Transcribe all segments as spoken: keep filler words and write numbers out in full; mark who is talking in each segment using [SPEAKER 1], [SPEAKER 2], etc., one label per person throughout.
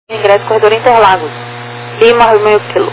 [SPEAKER 1] Ingresso corredor Interlagos. Lima, meio quilo.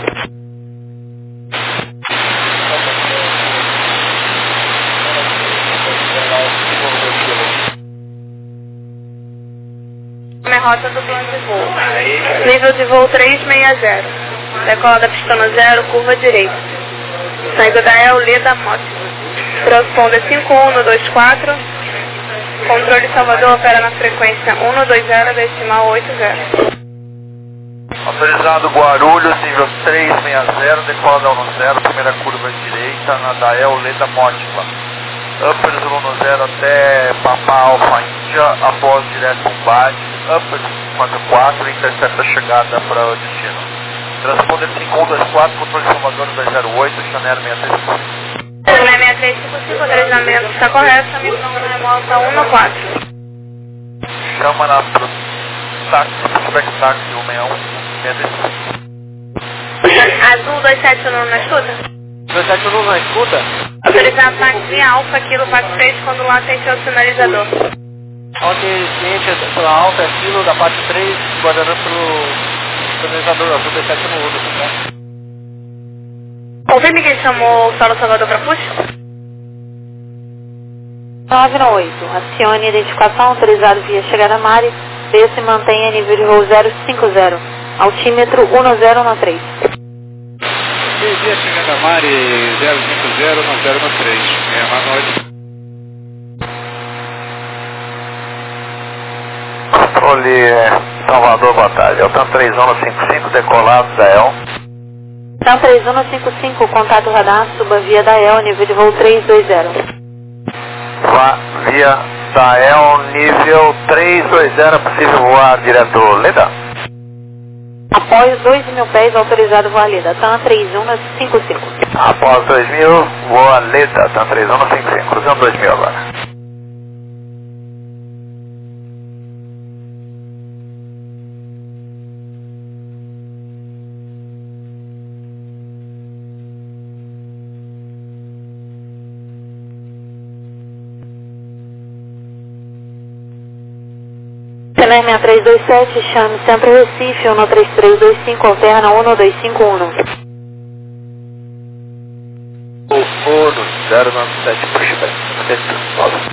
[SPEAKER 2] Minha rota do plano de voo. Nível de voo trezentos e sessenta. Decola da pista zero, curva direita. Saída da E L, Leda, Moto. Transponder cinco um um dois quatro. Controle Salvador opera na frequência um dois zero, decimal oito zero.
[SPEAKER 3] Autorizado Guarulhos, nível trezentos e sessenta, decola da um zero, primeira curva direita, na da E L, Leda, Mótila. Upper um zero até Papa Alpha Índia, após direto combate. Upper quatro quatro, intercepta a chegada para o destino. Transponder cinco um dois quatro, controle Salvador dois zero oito, Chanel seis três cinco cinco.
[SPEAKER 2] Chanel seis três cinco cinco, treinamento está correto, amigo número remota um quatro.
[SPEAKER 3] Chama na pro táxi, pushback táxi um seis um, seis três cinco.
[SPEAKER 2] Azul dois sete um na escuta?
[SPEAKER 3] dois sete um na escuta?
[SPEAKER 2] Autorizar táxi Alfa, quilo quatro três, quando lá tem seu sinalizador.
[SPEAKER 3] Ok, ciência pela Alfa, é quilo da parte três, guardando pelo sinalizador azul dois sete um, tá?
[SPEAKER 2] Confirme que ele chamou o Solo Salvador para push?
[SPEAKER 1] nove oito. Acione identificação autorizado via chegada Mari. Desça e mantenha nível de voo zero cinco zero. Altímetro um zero um três.
[SPEAKER 4] Via chegada Mari zero cinco zero um zero um três. É uma noite.
[SPEAKER 3] Controle Salvador, boa tarde. É o TAM três um cinco cinco, decolado da E L.
[SPEAKER 1] TAM três um cinco cinco, contato radar, suba via da E L, nível de voo três dois zero.
[SPEAKER 3] Vá via da E L, nível três dois zero, possível voar direto Leda?
[SPEAKER 1] Após dois mil pés, autorizado voar Leda, TAM três um cinco cinco.
[SPEAKER 3] Após dois mil, voa Leda, TAM três um cinco cinco, cruzando dois mil agora.
[SPEAKER 1] Chanel seis três dois sete, chame sempre Recife, um três três dois cinco, alterna um dois cinco um.
[SPEAKER 3] um zero nove sete, pushback.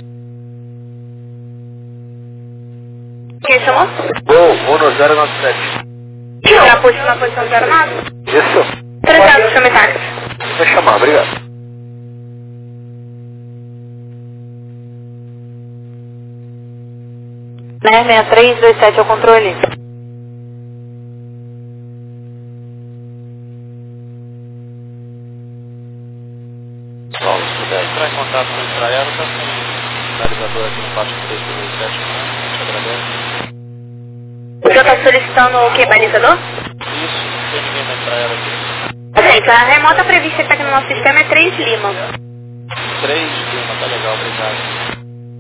[SPEAKER 2] Quem chamou?
[SPEAKER 3] Gol, um zero nove sete.
[SPEAKER 2] Para push na posição zero nove?
[SPEAKER 3] Isso.
[SPEAKER 2] Trejado, chame táxi.
[SPEAKER 3] Vou chamar, obrigado.
[SPEAKER 1] Né, seis três dois sete ao controle.
[SPEAKER 3] Paulo, se puder entrar em contato com o Israel, está com o sinalizador aqui no quatro três dois sete, né? A gente agradece.
[SPEAKER 2] O senhor está solicitando o que, balizador?
[SPEAKER 3] Isso, não tem ninguém na Israel aqui.
[SPEAKER 2] Aceito. A remota prevista que está aqui no nosso sistema é três Lima.
[SPEAKER 3] três Lima, tá legal, obrigado.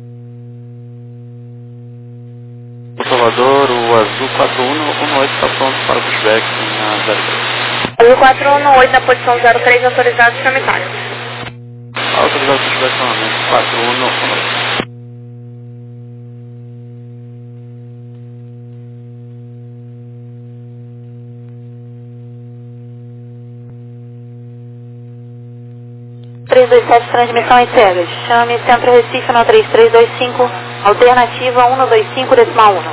[SPEAKER 3] Salvador, o azul quatro um um oito está pronto para o pushback na zero três.
[SPEAKER 2] Azul quatro um oito na posição zero três, autorizado, chame táxi.
[SPEAKER 3] Autorizado o pushback novamente, quatro um um oito.
[SPEAKER 1] três dois sete, transmissão em cegas. Chame Centro Recife no três três dois cinco, alternativa um dois cinco, decimal um.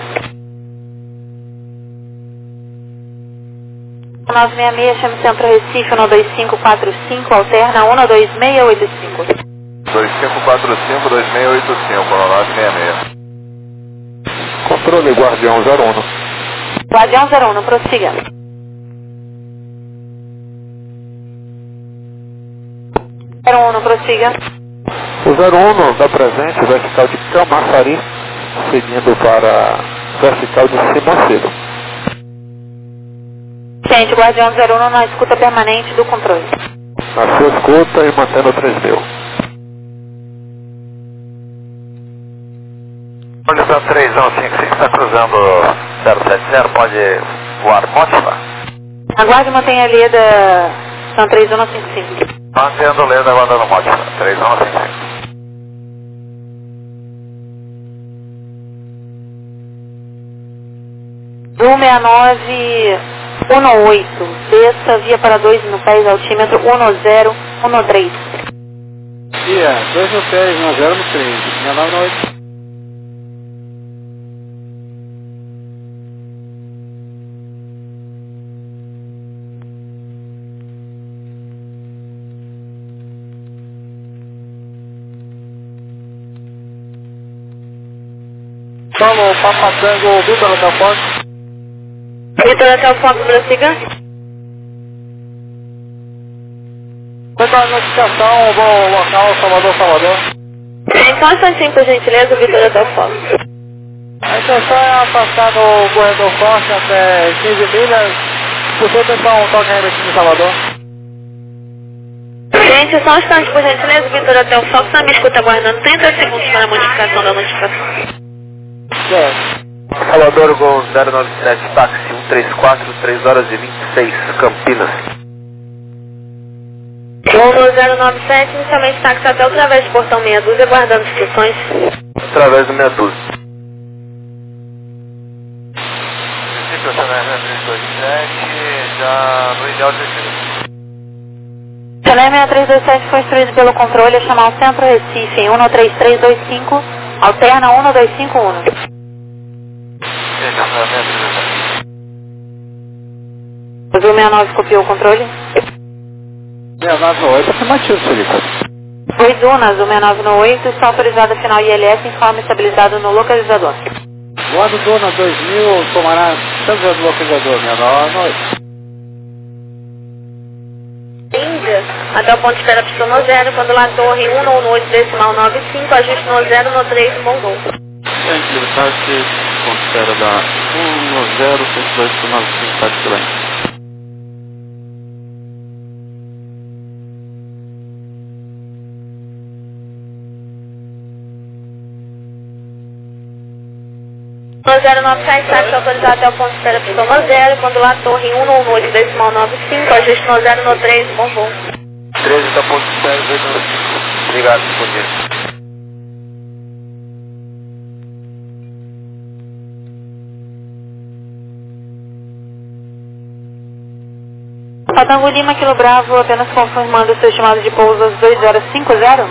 [SPEAKER 1] nove seis seis, chame Centro Recife no dois cinco quatro cinco, alterna um dois seis oito cinco.
[SPEAKER 3] dois cinco quatro cinco, dois seis oito cinco, nove seis seis. Controle Guardião zero um.
[SPEAKER 1] Guardião zero um, prossiga. zero um, prossiga.
[SPEAKER 3] O zero um da presente, vertical de Camaçari, seguindo para vertical de Simocedo.
[SPEAKER 1] Gente, Guardião zero um na escuta permanente do controle.
[SPEAKER 3] Na sua escuta e mantendo três mil. Condição três um cinco cinco, está cruzando zero sete zero, pode voar Mótila?
[SPEAKER 1] Aguarde e mantenha a Leda, são três um cinco cinco.
[SPEAKER 3] Mantendo Leda, aguardando Mótila, três um cinco cinco.
[SPEAKER 1] um seis nove um oito, desça, via para dois mil pés, altímetro um zero um três.
[SPEAKER 4] Via, dois mil pés, um zero um três, seis nove um oito.
[SPEAKER 3] Falou, Papa Tango, Vitor Hotel Fox.
[SPEAKER 2] Vitor Hotel Fox, prossiga.
[SPEAKER 3] Foi para a notificação, bom local, Salvador, Salvador.
[SPEAKER 2] Então, um instantinho, por gentileza, Vitor Hotel Fox.
[SPEAKER 3] A intenção é afastar no corredor forte até quinze milhas. Por que atenção, toque ainda aqui em Salvador?
[SPEAKER 2] Gente, só um instante, por gentileza, Vitor Hotel Fox, na minha escuta aguardando trinta segundos para a modificação da notificação.
[SPEAKER 3] Certo. Salvador, Gol zero nove sete, táxi um três quatro, três horas e vinte e seis, Campinas.
[SPEAKER 2] Gol zero nove sete, inicialmente táxi até através do portão meia dúzia, aguardando instruções.
[SPEAKER 3] Através do meia dúzia. três dois sete, já no ideal de
[SPEAKER 1] Chalé seis três dois sete foi instruído pelo controle a chamar o Centro Recife em um três três dois cinco, alterna um dois cinco um. O Azul sessenta e nove copiou o controle.
[SPEAKER 4] seis nove um oito, afirmativo, senhorita.
[SPEAKER 1] Oi, Duna, Azul sessenta e nove um oito, está autorizado a final I L S em forma estabilizada no localizador.
[SPEAKER 4] Voado Duna dois mil, tomará centro do localizador, seis nove um oito.
[SPEAKER 2] Índia, até o ponto de espera pistão zero, quando lá torre um nove oito decimal nove cinco, ajuste no zero no três, bom gol.
[SPEAKER 5] Gente, táxi, ponto de espera da um zero cento e dois por nove cinco, táxi lente.
[SPEAKER 2] zero nove sete, táxi autorizado até o ponto de espera pistão zero, quando lá torre um nove oito decimal nove cinco, ajuste no zero no três, bom gol.
[SPEAKER 3] treze da ponto de espera, dois nove cinco. Obrigado, bom dia.
[SPEAKER 1] Patango Lima, Quilo Bravo, apenas confirmando o seu estimado de pouso às dois horas cinquenta.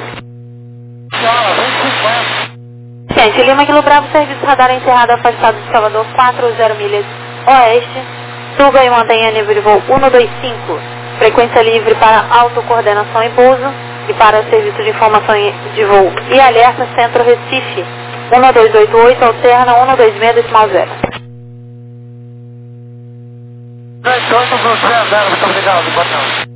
[SPEAKER 1] Gente, Lima, Quilo Bravo, serviço radar encerrado afastado de Salvador, quatro zero milhas oeste. Suba e mantenha nível de voo um dois cinco. Frequência livre para autocoordenação e pouso. E para serviço de informação de voo e alerta Centro Recife. um dois oito oito, alterna um dois seis decimal zero.
[SPEAKER 3] Muito obrigado, Batão.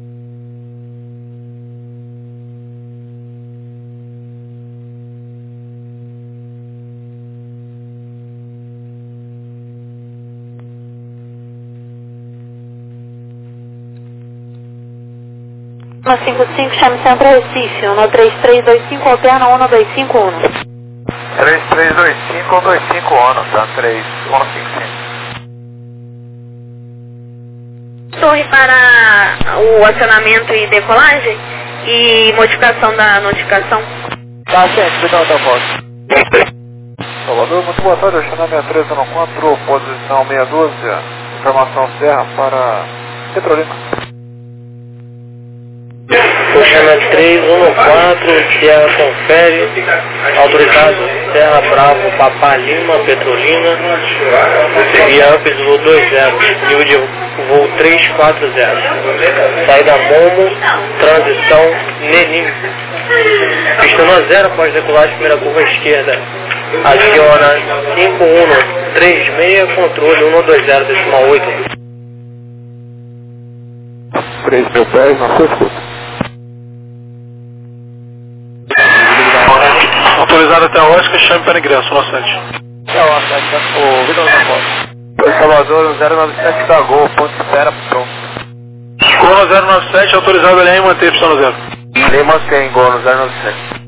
[SPEAKER 1] um cinco cinco, chame Centro Recife, um três três dois cinco, alterna um dois cinco um.
[SPEAKER 3] três três dois cinco, um dois cinco um, tá? três um cinco cinco.
[SPEAKER 2] Torre para o acionamento e decolagem e modificação da notificação.
[SPEAKER 3] Tá, gente, Vitor Hotel Fox. Salvador, muito boa tarde, Oxana seis três um quatro, posição meia dúzia, informação Serra para Petrolina.
[SPEAKER 6] Oxana três um quatro, Sierra confere, autorizado Serra Bravo, Papá Lima, Petrolina, via Upes voo dois zero, nível de voo três quatro zero, saída Momo, transição Nenim, pistão zero após decolar primeira curva esquerda, aciona cinco um três seis, controle um dois zero decimal oito.
[SPEAKER 3] três mil pés, não se escuta.
[SPEAKER 4] Autorizado até a Oscar, chame para ingresso, no Sante.
[SPEAKER 3] É o Oscar, o Vitor Hotel Fox. Salvador, zero nove sete da Gol, ponto de espera, pronto.
[SPEAKER 4] Gol zero nove sete, autorizado ele em manter pistão zero.
[SPEAKER 3] Nem mantém, Gol no zero nove sete.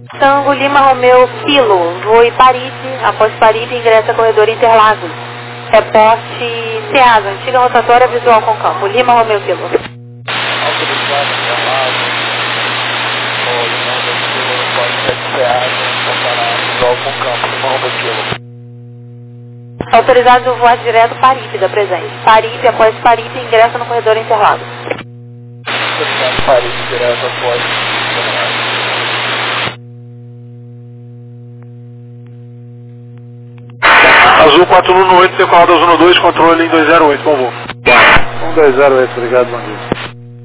[SPEAKER 1] Tango Lima Romeu Kilo, voe Paripe, após Paripe ingressa corredor Interlagos. Reporte SEASA, antiga rotatória visual com campo. Lima Romeu Kilo.
[SPEAKER 3] Autorizado Interlagos, Lima Romeu Kilo, quatro sete SEASA, para visual com campo, Lima Romeu Kilo.
[SPEAKER 1] Autorizado voar direto Paripe da presente. Paripe, após Paripe, ingressa no corredor Interlagos.
[SPEAKER 3] Autorizado Paripe, direto após Interlagos.
[SPEAKER 4] Azul quatro um um oito, decolado Azul um dois, controle em dois zero oito, bom voo. um dois zero oito, obrigado, bom dia.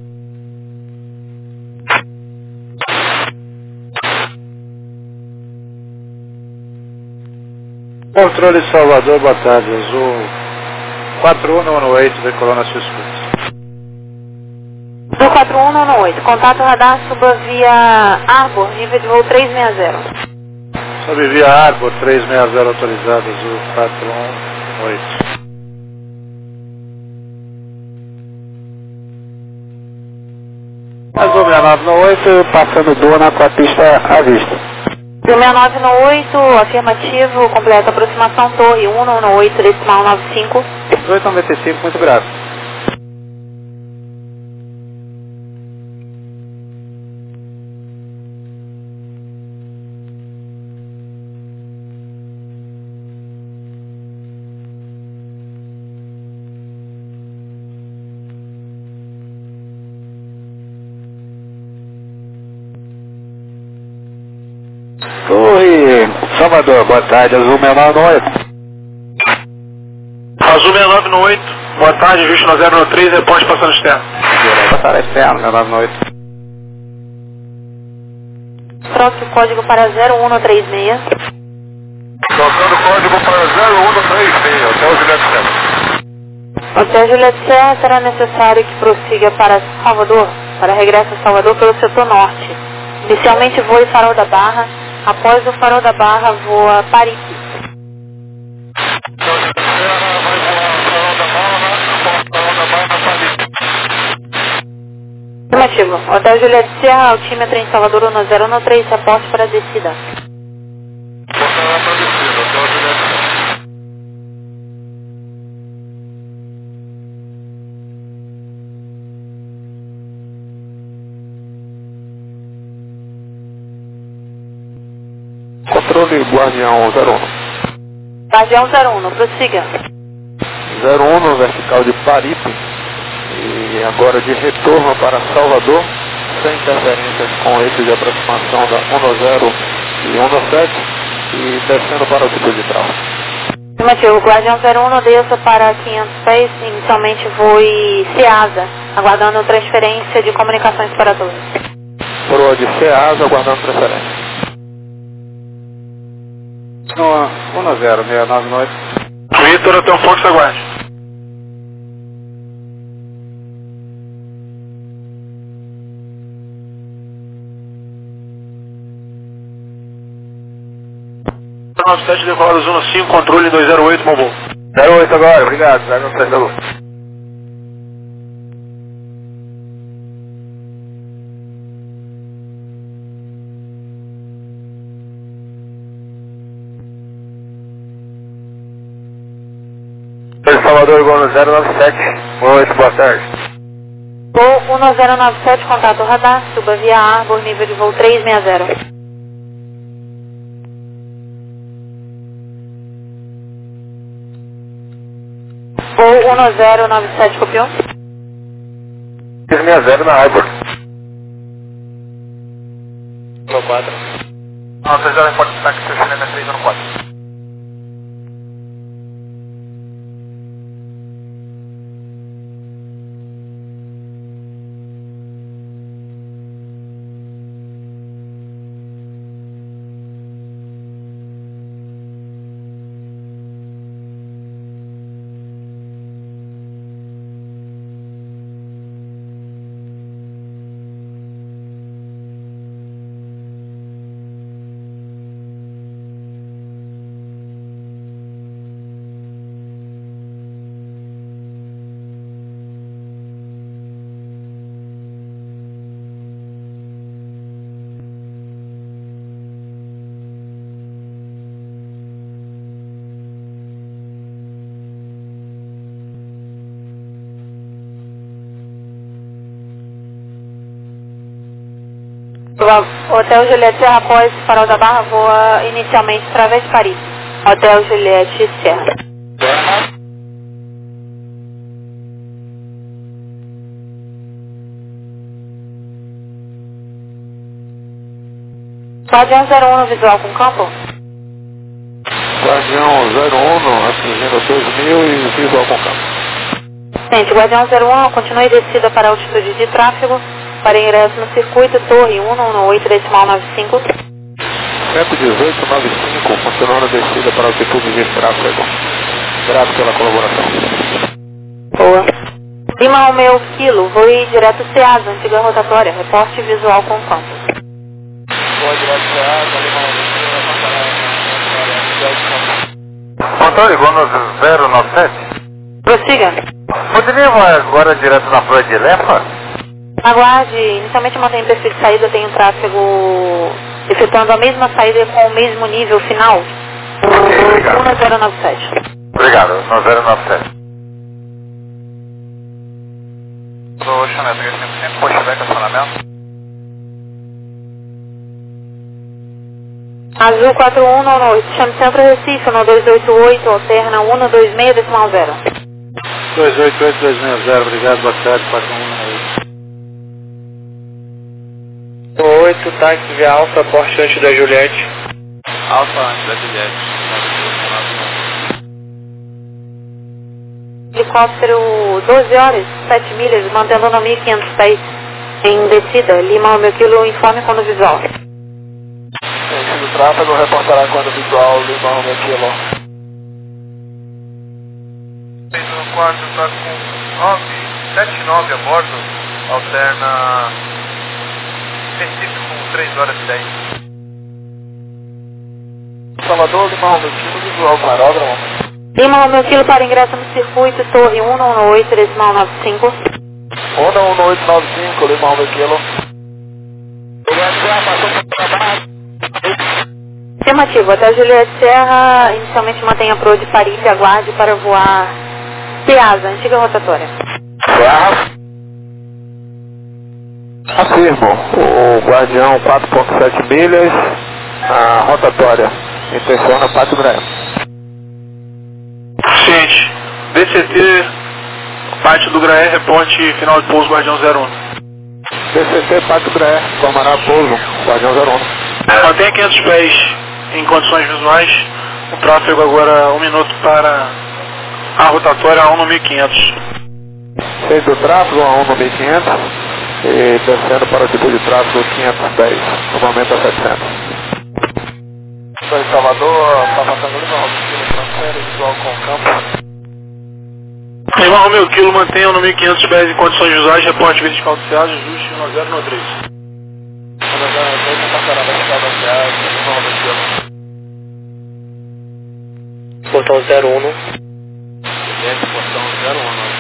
[SPEAKER 4] Controle Salvador, boa tarde, Azul quatro um um oito, decolando a sua escuta.
[SPEAKER 1] Azul quatro um um oito, contato radar suba via Arbor, nível de voo trezentos e sessenta.
[SPEAKER 4] Sobe via Arbor, trezentos e sessenta autorizado, Azul quatro um um oito. Azul sessenta e nove um oito, passando Dona com a pista à vista.
[SPEAKER 1] Azul sessenta e nove um oito, afirmativo, completa aproximação, torre um um oito, decimal nove cinco.
[SPEAKER 4] oito noventa e cinco, muito grato. Torre Salvador, boa tarde, Azul sessenta e nove um oito. Azul sessenta e nove um oito, boa tarde, visto zero um três, reposte passando externo. Boa tarde, externo, sessenta e nove um oito.
[SPEAKER 1] Troque o código para zero um três seis.
[SPEAKER 3] Trocando o código para zero um três seis, Hotel Juliette Serra.
[SPEAKER 1] Hotel Juliette Serra, será necessário que prossiga para Salvador, para regresso a Salvador pelo setor norte. Inicialmente voe Farol da Barra, após o Farol da Barra voa Paripe. Afirmativo. Hotel Juliette Serra, altímetro em Salvador um zero um três, reporte para a descida.
[SPEAKER 4] Controle Guardião zero um.
[SPEAKER 1] Guardião zero um, prossiga.
[SPEAKER 4] zero um no vertical de Paripe e agora de retorno para Salvador, sem interferências com eixo de aproximação da um zero e um sete e descendo para o tipo de trau.
[SPEAKER 1] Afirmativo, Guardião zero um desça para quinhentos pés, inicialmente voe SEASA, aguardando transferência de comunicações para todos.
[SPEAKER 4] Proa de SEASA, aguardando transferência. um zero seis nove oito. Vitor, até o Fox, aguarde. nove sete, decolado zona cinco, controle dois zero oito, bom voo. zero oito agora, obrigado, zero sete da luz. Salvador, igual no zero nove sete, boa noite, boa tarde.
[SPEAKER 1] Voo um zero nove sete, contato radar, suba via Arbor, nível de voo trezentos e sessenta. Voo um zero nove sete, copiou?
[SPEAKER 3] trezentos e sessenta na Arbor.
[SPEAKER 4] um quatro.
[SPEAKER 3] Não, vocês já pode estar aqui, três um quatro.
[SPEAKER 1] Hotel Juliette Serra após Farol da Barra voa inicialmente através de Paris. Hotel Juliette Serra. Guardião zero um no visual com campo.
[SPEAKER 4] Guardião zero um atingindo dois mil e visual com campo.
[SPEAKER 1] Gente, Guardião zero um, continue descida para a altitude de tráfego, para ingresso no circuito, torre um um oito decimal nove cinco.
[SPEAKER 4] cento e dezoito, nove cinco, continuando a descida para a altitude de tráfego. Grato pela colaboração.
[SPEAKER 1] Boa. Lima ao meu quilo, voe direto Ceasa, antiga rotatória, reporte visual com campo.
[SPEAKER 4] Voe direto Ceasa, Lima ao meu quilo, rotatória,
[SPEAKER 3] Antônio, vou no zero nove sete.
[SPEAKER 1] Prossiga.
[SPEAKER 3] Poderia voar agora direto na praia de Lefa?
[SPEAKER 1] Aguarde, inicialmente mantém perfil de saída, tem um tráfego efetuando a mesma saída com o mesmo nível final.
[SPEAKER 3] Ok, obrigado.
[SPEAKER 1] um zero nove sete.
[SPEAKER 3] Obrigado, no zero nove sete. Do Oceanet cento e cinco, pushback acionamento.
[SPEAKER 1] Azul quatro um nove oito, chame sempre Recife, no dois oito oito, alterna um dois seis decimal zero.
[SPEAKER 5] dois oito oito dois seis zero, obrigado, boa tarde, quatro um nove oito.
[SPEAKER 6] oito, táxi via Alfa, porte antes da Juliette.
[SPEAKER 5] Alfa antes da Juliette.
[SPEAKER 1] Helicóptero doze horas, sete milhas, mantendo no mil e quinhentos pés em descida. Lima ao meu quilo, informe quando visual.
[SPEAKER 4] Gente do tráfego reportará quando visual, Lima ao meu quilo.
[SPEAKER 3] No quarto está com nove sete nove a bordo, alterna Recife com três horas e dez.
[SPEAKER 4] Salvador, Lima ao meu quilo, visual com aeródromo.
[SPEAKER 1] Lima ao meu quilo para ingresso no circuito, torre um um oito decimal nove cinco.
[SPEAKER 4] um um oito nove cinco, Lima ao meu quilo.
[SPEAKER 1] Afirmativo, até Juliette Serra, inicialmente mantenha pro de Paris e aguarde para voar Ceasa, antiga rotatória.
[SPEAKER 4] Afirmo, o Guardião quatro ponto sete milhas, a rotatória, intenciona Pátio Graé.
[SPEAKER 7] Ciente, D C T, Pátio do Graé, reporte final de pouso Guardião zero um.
[SPEAKER 4] D C T, Pátio Graé, formará pouso, Guardião zero um.
[SPEAKER 7] Mantenha quinhentos pés em condições visuais, o tráfego agora um minuto para a rotatória a um no mil e quinhentos.
[SPEAKER 4] Seis do tráfego a um no mil e quinhentos e descendo para o tipo de tráfego quinhentos e dez, normalmente a setecentos. Estou em Salvador, está passando ali na transfere visual com campo.
[SPEAKER 7] Lima Romeo Kilo, mantenha no mil e quinhentos pés em condições visuais, reporte vertical do Ceasa, ajuste um zero no três.
[SPEAKER 6] Portão zero um.
[SPEAKER 5] Portão zero um.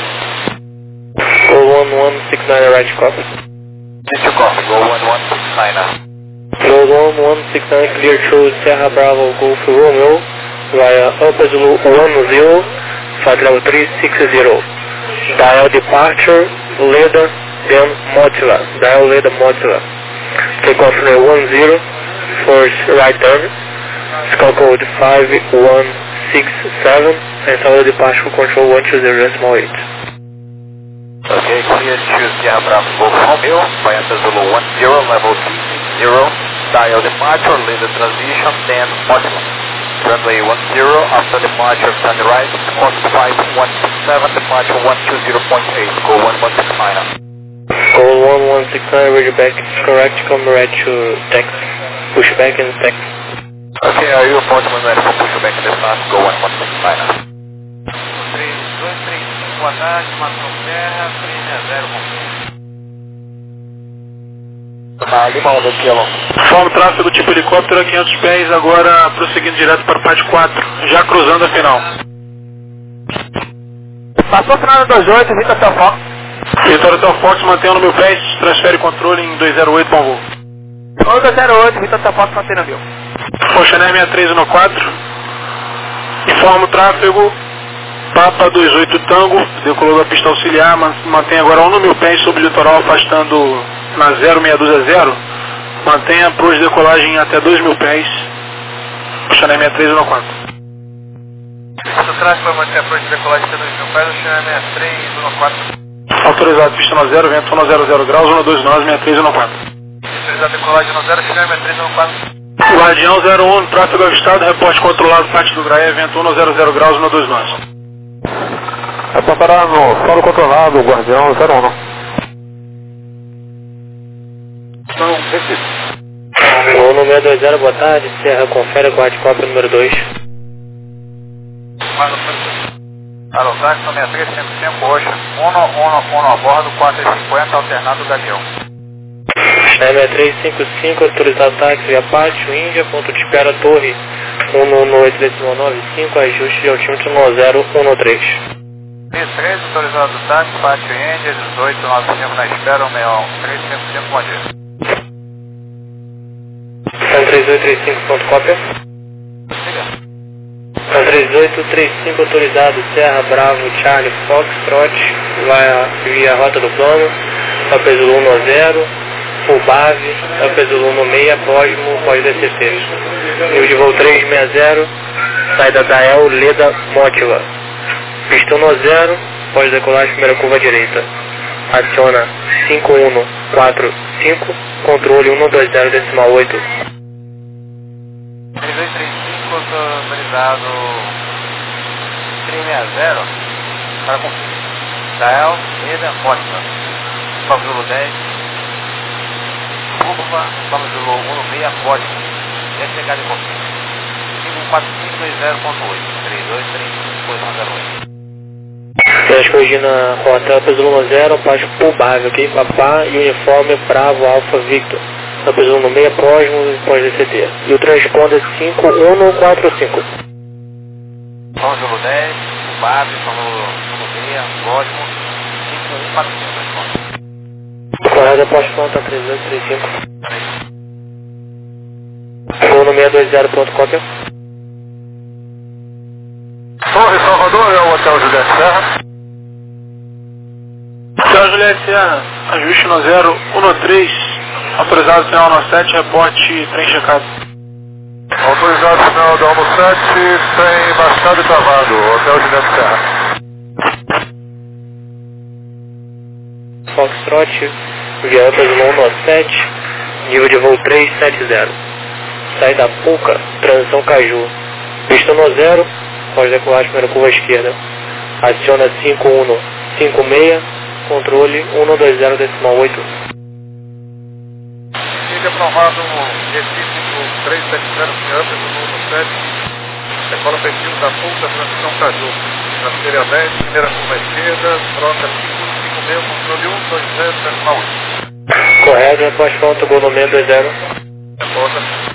[SPEAKER 6] Go one one six nine right copy.
[SPEAKER 3] Gente, copy, go one one six nine.
[SPEAKER 6] Go one one six nine clear through Serra Bravo Golf Romeo via Upper Zulu one zero, flight level three six zero. Dial departure, Leda, then Motila. Dial Leda Motila. Take off runway one zero, force right turn. Scout code five one six seven and follow departure control one two zero decimal eight.
[SPEAKER 3] Okay, clear to Sierra Bravo Golf Romeo, via Zulu one zero, level three six zero, dial departure, lead the transition, then Motila. Runway one zero, after departure, turn right, course five one six seven, departure one two zero point eight, go one one six nine.
[SPEAKER 6] Go one one six nine, ready back, correct, come right to taxi, push back and taxi.
[SPEAKER 3] Okay, are you reporting when ready for pushback in this fast, go one one six nine. três dois três cinco, boa tarde, Mação Serra, três zero
[SPEAKER 4] Ah, Lima ao meu quilo.
[SPEAKER 7] Forma o tráfego tipo helicóptero a quinhentos pés, agora prosseguindo direto para o Pátio quatro, já cruzando a final.
[SPEAKER 4] Passou o final do dois oito, Vitor Hotel Fox.
[SPEAKER 7] Vitória Hotel Fox, mantenha no mil pés, transfere controle em dois zero oito, bom voo.
[SPEAKER 4] dois zero oito, Vitor Hotel Fox, mantém no mil.
[SPEAKER 7] Oceaner sessenta e três um quatro, informa o tráfego, Papa dois oito Tango, decolou da pista auxiliar, mantém agora um no mil pés sobre o litoral, afastando na zero seis dois zero, Mantenha approach de decolagem até dois mil pés. Channel sessenta e três um quatro.
[SPEAKER 3] O tráfego vai manter approach de decolagem até dois mil pés, Channel sessenta e três um quatro.
[SPEAKER 7] Autorizado, pista no zero, vento um zero zero graus, um dois nove, sessenta e três um quatro.
[SPEAKER 3] Autorizado decolagem no zero, Channel sessenta e três um quatro.
[SPEAKER 7] Guardião zero um, tráfego avistado, reporte controlado, parte do Graé, vento um zero zero graus, um dois nove.
[SPEAKER 4] É para parar no solo controlado, Guardião zero um.
[SPEAKER 7] Não, repito.
[SPEAKER 6] O número dois zero, boa tarde, Serra, confere, guarda-copa número dois.
[SPEAKER 3] Alô, táxi sessenta e três, cento e cinco, Oxa, um um um a bordo, quatro e cinquenta, alternado Daniel.
[SPEAKER 6] sessenta e três cinco cinco, autorizado táxi via pátio, Índia, ponto de espera, torre um um oito decimal nove cinco, ajuste de altímetro um zero um três.
[SPEAKER 3] P três, autorizado do táxi, pátio Índia, dezoito noventa e cinco na espera, um seis um, três cinco cinco, bom dia.
[SPEAKER 6] São três oito três cinco, ponto cópia. São três oito três cinco, autorizado, Serra, Bravo, Charlie, Foxtrot, vai via rota do plano, Papesul um zero, Fubave, Papesul um seis, Posmo, pode D C T. Nível de voo três seis zero, saída da El, Leda, Mótiva. Pista um zero, pode decolar primeira curva direita. Aciona cinco um quatro cinco, controle um dois zero decimal oito.
[SPEAKER 3] três dois três cinco, autorizado três seis zero, para cumprir. Dael, Leda, Mótiva. Papesul dez. Curva, vamos do um seis, código. É chegada de confirma. cinco quatro cinco dois zero ponto oito, três dois três cinco, posição zero oito.
[SPEAKER 6] Transcorrigir na rota Papesul um zero, página Pubave, ok? Papá e uniforme Bravo Alfa Victor. Papesul um seis, próximo, pós D C T. E o transponder cinco um quatro cinco.
[SPEAKER 3] Vamos dez, Pubave, vamos um seis, código, cinco um quatro cinco, transponder.
[SPEAKER 6] Correio após conta três oito três cinco. Voo no seis dois zero, ponto cópia.
[SPEAKER 3] Torre Salvador, é o Hotel Juliette Serra.
[SPEAKER 7] Hotel Juliette Serra, ajuste no zero um três, autorizado final no sete, reporte, trem checado.
[SPEAKER 3] Autorizado final do Almo sete, trem baixado e travado, Hotel Juliette Serra.
[SPEAKER 6] Foxtrot, via Papesul um sete, nível de voo três sete zero. Saída Puca, transição Caju. Pista no zero, pode decolar primeira curva esquerda. Adiciona cinco um cinco seis, controle um dois zero decimal oito.
[SPEAKER 3] Fica aprovado o Recife do três sete zero, Campos, do número sete. Decola perfil da Puca, transição Caju. Traseira dez, primeira curva esquerda, troca cinco cinco seis, controle um dois zero decimal oito.
[SPEAKER 6] Correto, após conta, gol no seis dois zero.
[SPEAKER 3] Reporta.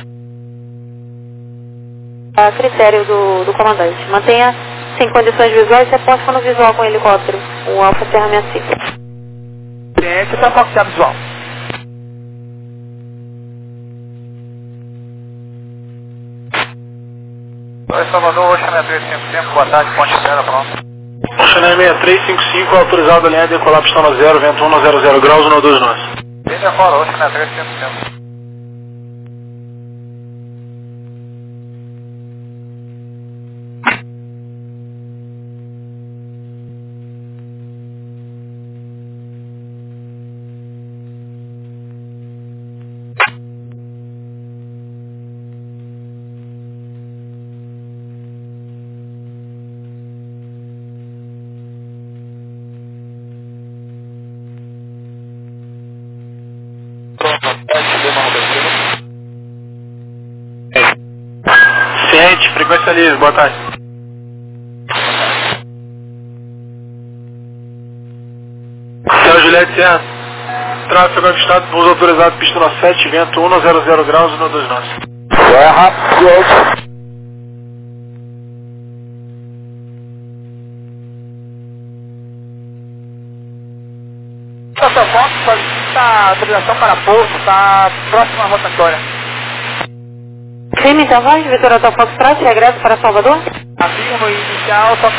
[SPEAKER 1] A critério do, do comandante. Mantenha sem condições visuais, você pode ficar no visual com o helicóptero, o Alfa Serra sessenta e cinco.
[SPEAKER 8] Ciência para focar visual.
[SPEAKER 3] Oi, Salvador, Oxa sessenta e três cinquenta e cinco, boa tarde, ponte zero, pronto.
[SPEAKER 7] Channel sessenta e três cinquenta e cinco, autorizado a linha de decolar pista no zero, vento um zero zero graus, um dois nove.
[SPEAKER 3] Linha fora, Oxa sessenta e três cinquenta e cinco.
[SPEAKER 7] Ciente, frequência livre, boa tarde. Hotel Juliette Serra, tráfego avistado, pouso autorizado, pista no sete, vento um zero zero graus, um dois nove.
[SPEAKER 4] Serra, close.
[SPEAKER 8] Essa foto está autorização para pouso, está próxima à rotatória.
[SPEAKER 1] Sim, então vai, Vitor Hotel Foxtrot, regresso para Salvador.
[SPEAKER 8] Afirmo inicial, toque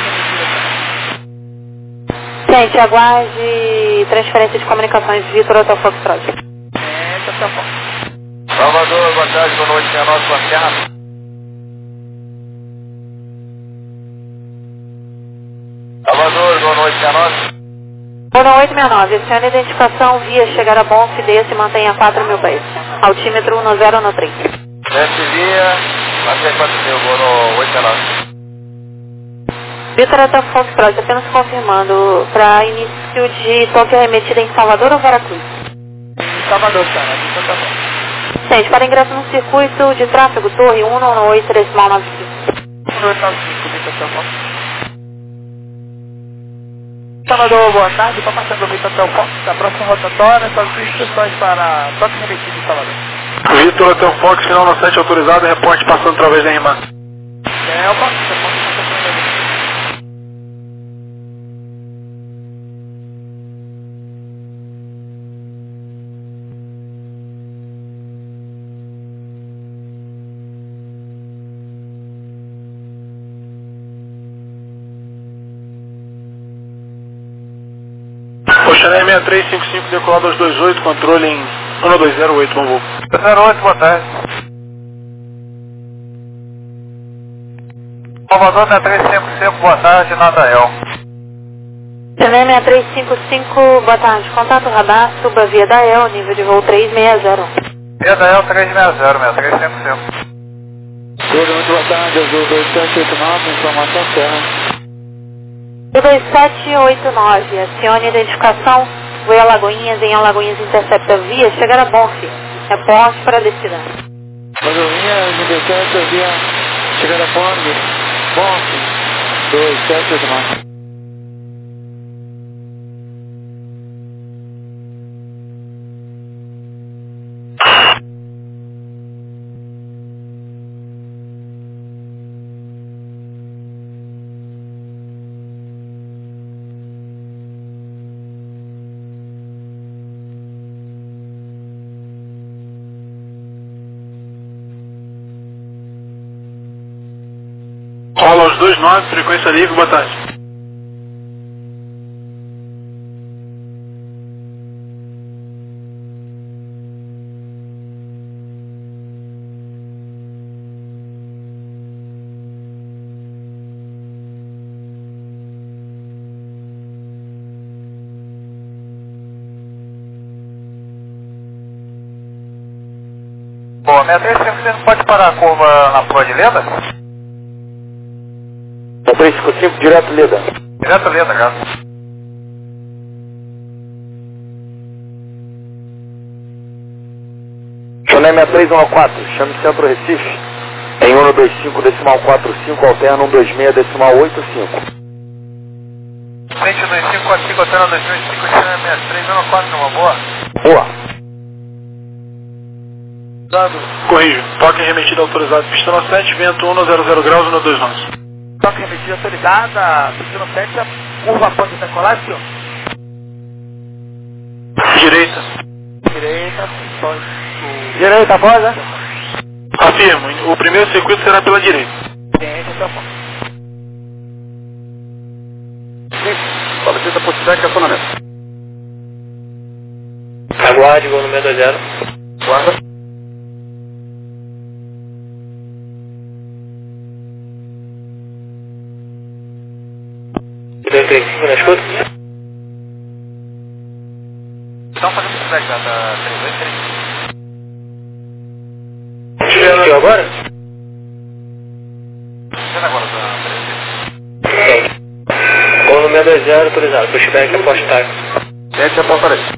[SPEAKER 8] de
[SPEAKER 1] Gente, aguarde transferência de comunicações, Vitor Hotel Foxtrot.
[SPEAKER 8] é, essa foto.
[SPEAKER 3] Salvador, boa tarde, boa noite, a nossa lanterna. Salvador, boa noite, a nossa.
[SPEAKER 1] Boa noite, sessenta e nove. Acione a identificação via chegar a bom Fidesz e mantenha quatro mil pés. Altímetro um zero um três.
[SPEAKER 3] Desce via, mantenha quatro mil, boa oito nove.
[SPEAKER 1] Vitor até Fox Cross, apenas confirmando, para início de toque arremetida em Salvador ou Veracruz?
[SPEAKER 8] Salvador, cara, aqui em Santa Fé.
[SPEAKER 1] Gente, para ingresso no circuito de tráfego, torre um nove oito, decimal nove cinco.
[SPEAKER 8] um oito nove cinco, Vitor Telfox. Salvador, boa tarde, está passando o Vitor Telfox, a próxima rotatória, só as instruções para toque remetido em Salvador.
[SPEAKER 7] Vitor até o Fox, final no sete autorizado, reporte passando através da R M A.
[SPEAKER 8] É, o Fox, você pode passar por ele.
[SPEAKER 7] Oxané sessenta e três cinquenta e cinco, decolado aos vinte e oito, controle em um dois zero oito, bom voo.
[SPEAKER 3] zero oito, boa tarde. Salvador, sessenta e três cinquenta e cinco, boa tarde, Nadael.
[SPEAKER 1] Oxané sessenta e três cinquenta e cinco, boa tarde. Contato radar, suba via Dael, nível de voo três seis zero.
[SPEAKER 3] Via Dael três seis zero, sessenta e três cinquenta e cinco.
[SPEAKER 4] Tudo muito boa tarde, Azul dois sete oito nove, informação Serra.
[SPEAKER 1] dois sete oito nove, acione a identificação, voe Alagoinhas, em Alagoinhas intercepta via, chegar a Bonf, reporte para a descida.
[SPEAKER 4] Alagoinhas, intercepta via, chegar a Bonf, Bonf, dois sete oito nove.
[SPEAKER 7] Rola aos vinte e nove, frequência livre, boa tarde.
[SPEAKER 3] Pô, sessenta e três cinquenta e cinco, pode parar a curva na prova de Leda?
[SPEAKER 4] três cinco cinco, direto Leda.
[SPEAKER 3] Direto Leda, cara.
[SPEAKER 4] Choné sessenta e três um quatro, chame Centro Recife. Em um dois cinco, decimal quatro cinco, alterna um dois seis, decimal oito cinco.
[SPEAKER 3] Frente dois cinco quatro cinco, alterna dois mil e cinco, Choné sessenta e três um quatro, uma boa?
[SPEAKER 4] Boa.
[SPEAKER 3] Dado.
[SPEAKER 7] Corrijo, toque remetido autorizado, pistão sete, vento um zero zero graus, um dois onze.
[SPEAKER 8] Toque remetida autorizada, pedindo sete, curva após a decolar, senhor.
[SPEAKER 7] Direita.
[SPEAKER 8] Direita, só
[SPEAKER 4] Direita após, né?
[SPEAKER 7] Afirmo, o primeiro circuito será pela direita.
[SPEAKER 8] ciência, seu ponto.
[SPEAKER 4] Solicita por feedback e acionamento.
[SPEAKER 6] Aguarde, voo número dois zero.
[SPEAKER 4] Guarda.
[SPEAKER 6] dois três cinco na escuta.
[SPEAKER 3] Estão fazendo feedback da, da três dois três.
[SPEAKER 6] Chegou agora?
[SPEAKER 3] Chegando agora da três dois.
[SPEAKER 6] Sim. Voo número dois zero autorizado, pushback após taco.
[SPEAKER 4] Sete a porta aí.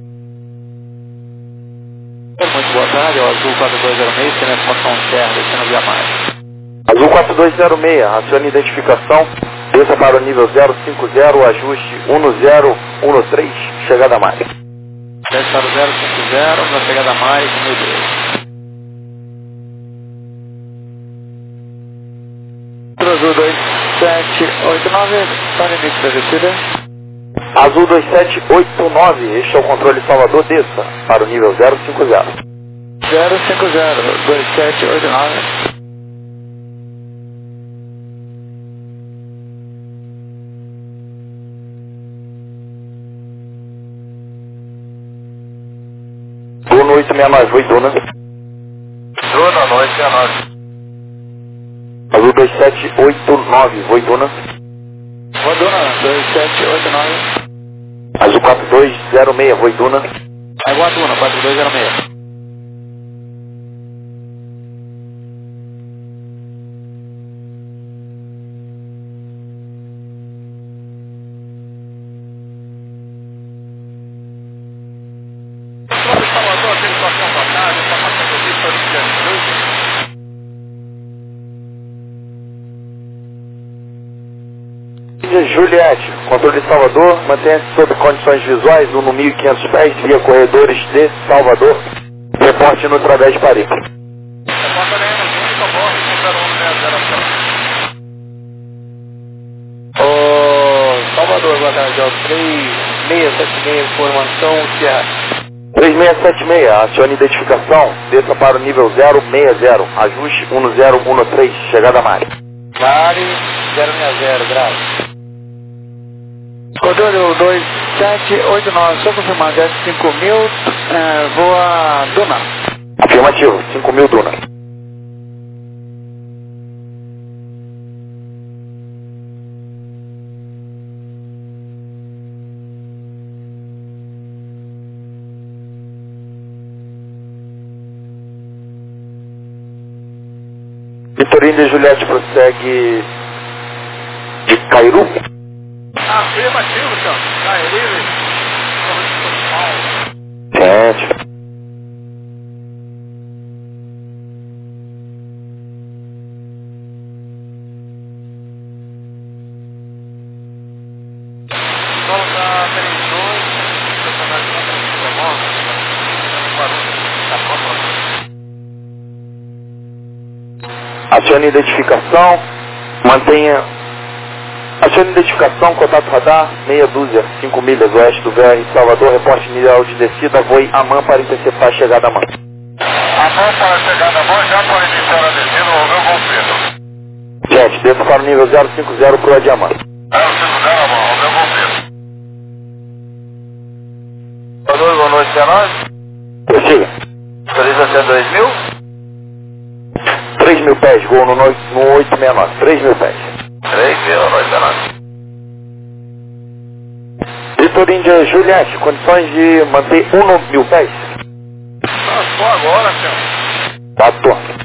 [SPEAKER 4] Muito boa tarde, o Azul quatro dois zero seis, tem a informação Serra, descendo via mais. Azul quatro dois zero seis, acione identificação, desça para o nível zero cinco zero, ajuste um zero um três, chegada a mais. Desce para o zero cinco zero, na chegada a mais, meu Deus. Azul dois sete oito nove, para o início da descida. Azul dois sete oito nove, este é o controle Salvador, desça para o nível zero cinco zero. zero cinco zero, dois sete oito nove. Bruno oito seis nove, oi, dona.
[SPEAKER 3] dois sete oito nove, Voiduna.
[SPEAKER 4] Voiduna, dois sete oito nove.
[SPEAKER 3] Azul quatro dois zero seis, Voiduna.
[SPEAKER 4] É Voiduna, quatro dois zero seis.
[SPEAKER 3] Juliette, controle de Salvador, mantenha-se sob condições visuais, no mil e quinhentos pés, via corredores de Salvador, reporte no através de Paris.
[SPEAKER 4] Ô, Salvador, boa tarde, ó, três seis sete seis, informação Sierra.
[SPEAKER 3] três seis sete seis, acione identificação, desça para o nível zero seis zero, ajuste um zero um três, chegada a Mari.
[SPEAKER 4] Mari, zero seis zero, grave. Controle dois sete oito nove, só confirmar, desce cinco mil, é, voa Duna.
[SPEAKER 3] Afirmativo, cinco mil Duna. Vitorino e Juliette prossegue de Cairu.
[SPEAKER 7] Afirmativo, senhor. Cairu.
[SPEAKER 3] Gente.
[SPEAKER 7] Volta três dois,
[SPEAKER 3] Acione identificação, mantenha. Acione identificação, contato radar, meia dúzia, cinco milhas oeste do V R Salvador, reporte inicial de descida, voe Amã para interceptar a chegada a Amã.
[SPEAKER 7] Amã para a chegada a Amã, já para iniciar a descida, o meu confirmo.
[SPEAKER 3] Gente, desça para o nível zero cinco zero para o Adiamã.
[SPEAKER 7] zero cinco zero, Amã, o meu confirmo.
[SPEAKER 3] Boa noite, é nóis. Prossiga. Autoriza dois mil? três mil pés, gol no, no, no oito seis nove, três mil pés. três mil, oito seis nove. Vitor Índia Juliette, condições de manter um mil pés?
[SPEAKER 7] Ah, só agora, senhor.
[SPEAKER 3] Tá torto.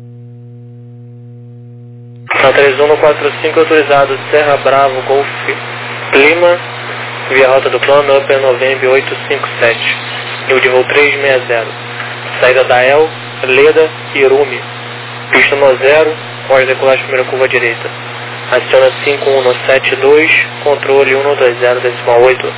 [SPEAKER 6] Na três um quatro cinco, autorizado Serra Bravo, Golf Lima, via rota do plano, Upper November oito cinco sete, nível de voo três seis zero, saída da El, Leda e Irumi, pista no zero, pode decolar de primeira curva direita, aciona cinco um sete dois, controle um dois zero decimal oito.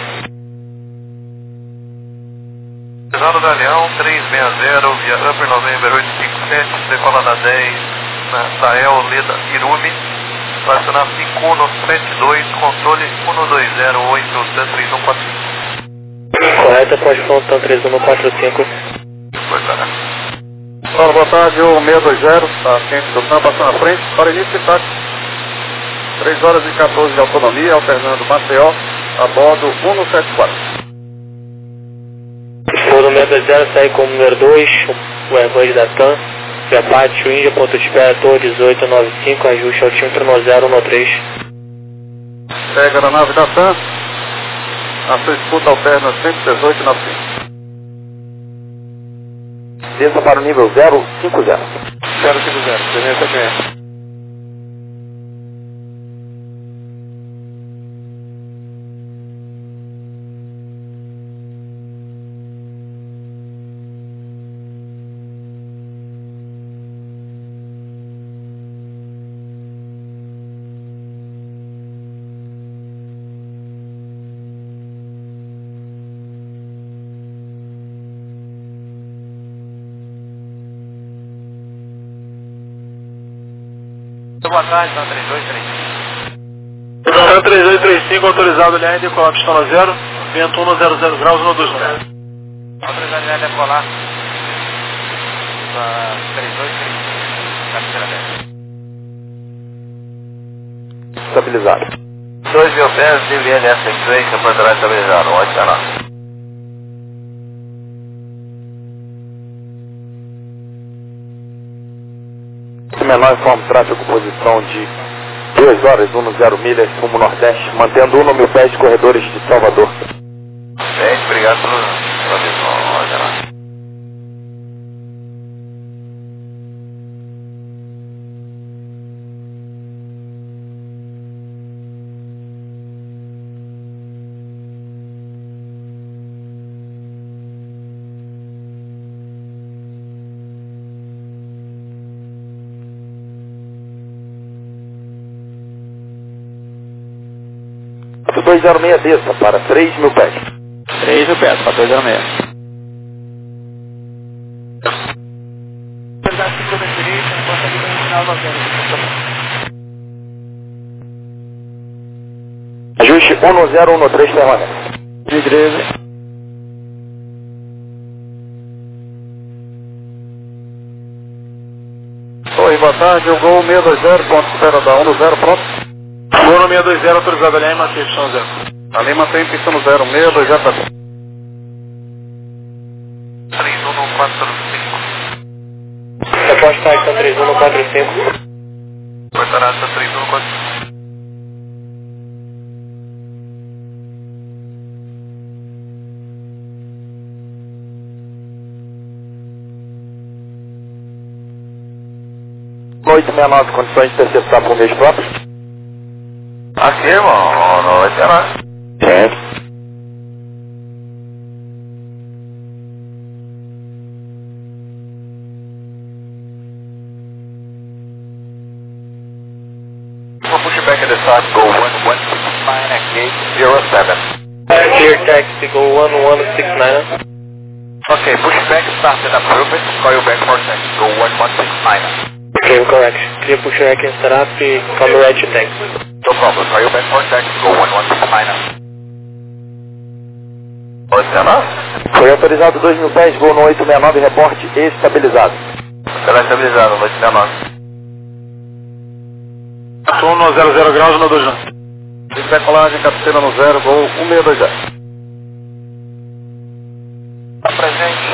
[SPEAKER 3] Pisando da Leão, três seis zero, via Upper November oito cinco sete, decola da dez, na Sael, Leda, Irumi, vai acionar cinco um sete dois, controle um dois zero oito, três um quatro cinco.
[SPEAKER 6] Correta, pode pontar três um quatro cinco.
[SPEAKER 3] Foi, cara.
[SPEAKER 4] Olá, boa tarde, o seis dois zero, está quente do campo, passando à frente, para início de táxi. três horas e quatorze de autonomia, alternando Maceió, a bordo um sete quatro.
[SPEAKER 6] For do seis dois zero, sai como número dois, o Airbus da TAM, via Pátio, Índia, ponto de espera, Torre dezoito noventa e cinco, ajuste altímetro no zero um três.
[SPEAKER 4] Pega na nave da TAM, a sua escuta alterna cento e dezoito noventa e cinco.
[SPEAKER 3] Desça para o nível zero cinco zero.
[SPEAKER 4] zero cinco zero, três seis sete seis.
[SPEAKER 3] Boa tarde, tá três dois três cinco.
[SPEAKER 7] Tá três dois três cinco, autorizado L R, decolar pistona zero, vento um zero zero graus, um dois zero.
[SPEAKER 3] Autorizado L R, decolar. três dois três cinco, cabeceira dez. Estabilizado. dois mil pés, D V L S X-Ray, campanha estabilizado, ótimo canal.
[SPEAKER 4] menor informa o tráfego posição de duas horas, um zero milhas, rumo nordeste, mantendo um mil pés de corredores de Salvador.
[SPEAKER 3] Bem, obrigado pelo aviso, olha lá.
[SPEAKER 4] dois zero seis desça para três mil pés.
[SPEAKER 5] três mil pés, para dois zero seis.
[SPEAKER 4] Ajuste um zero um três permanece.
[SPEAKER 5] De treze.
[SPEAKER 7] Oi, boa tarde, o Gol seis dois zero, ponto espera da um zero, pronto. Gol seis dois zero, autorizado a linha, mantém pistão zero. A linha mantém pistão zero, seis dois zero, tá bom.
[SPEAKER 3] três um quatro cinco.
[SPEAKER 6] Reporte Titan três um quatro cinco.
[SPEAKER 3] Portarata três um quatro cinco.
[SPEAKER 4] oito seis nove, condições de interceptar por meios próprios.
[SPEAKER 3] Aqui, irmão, não vai ter nada.
[SPEAKER 4] Certo.
[SPEAKER 3] We'll push you back at the side, go one one six nine at gate zero seven.
[SPEAKER 6] Clear taxi, go one one six nine.
[SPEAKER 3] Okay, push back, started approved, call you back for taxi, go one one six nine.
[SPEAKER 6] Okay, correct. Clear push back and start up, come right to taxi.
[SPEAKER 3] No problem, call you back for taxi, go one one six nine. Oceano?
[SPEAKER 4] Foi autorizado dois mil pés, voo no oito seis nove, reporte estabilizado.
[SPEAKER 3] Será estabilizado, oito seis nove.
[SPEAKER 7] Estou no zero zero graus no dois não.
[SPEAKER 4] Decolagem, captura no zero, voo um seis dois zero.
[SPEAKER 3] Está presente.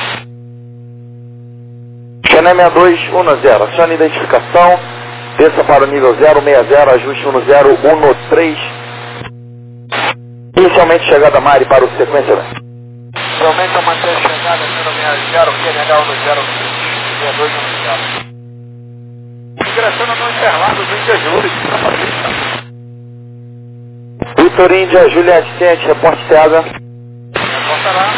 [SPEAKER 4] Xané seis dois um zero, acione identificação, desça para o nível zero seis zero, ajuste um zero um três. Inicialmente chegada Mari para o sequenciamento.
[SPEAKER 3] Aumenta a manter chegada zero seis zero, Q N H um zero seis dois um zero. Ingressando no Interlagos, Índia Júlia.
[SPEAKER 4] Vitor Índia, Juliette Ciente, reporte César.
[SPEAKER 3] Reporta lá.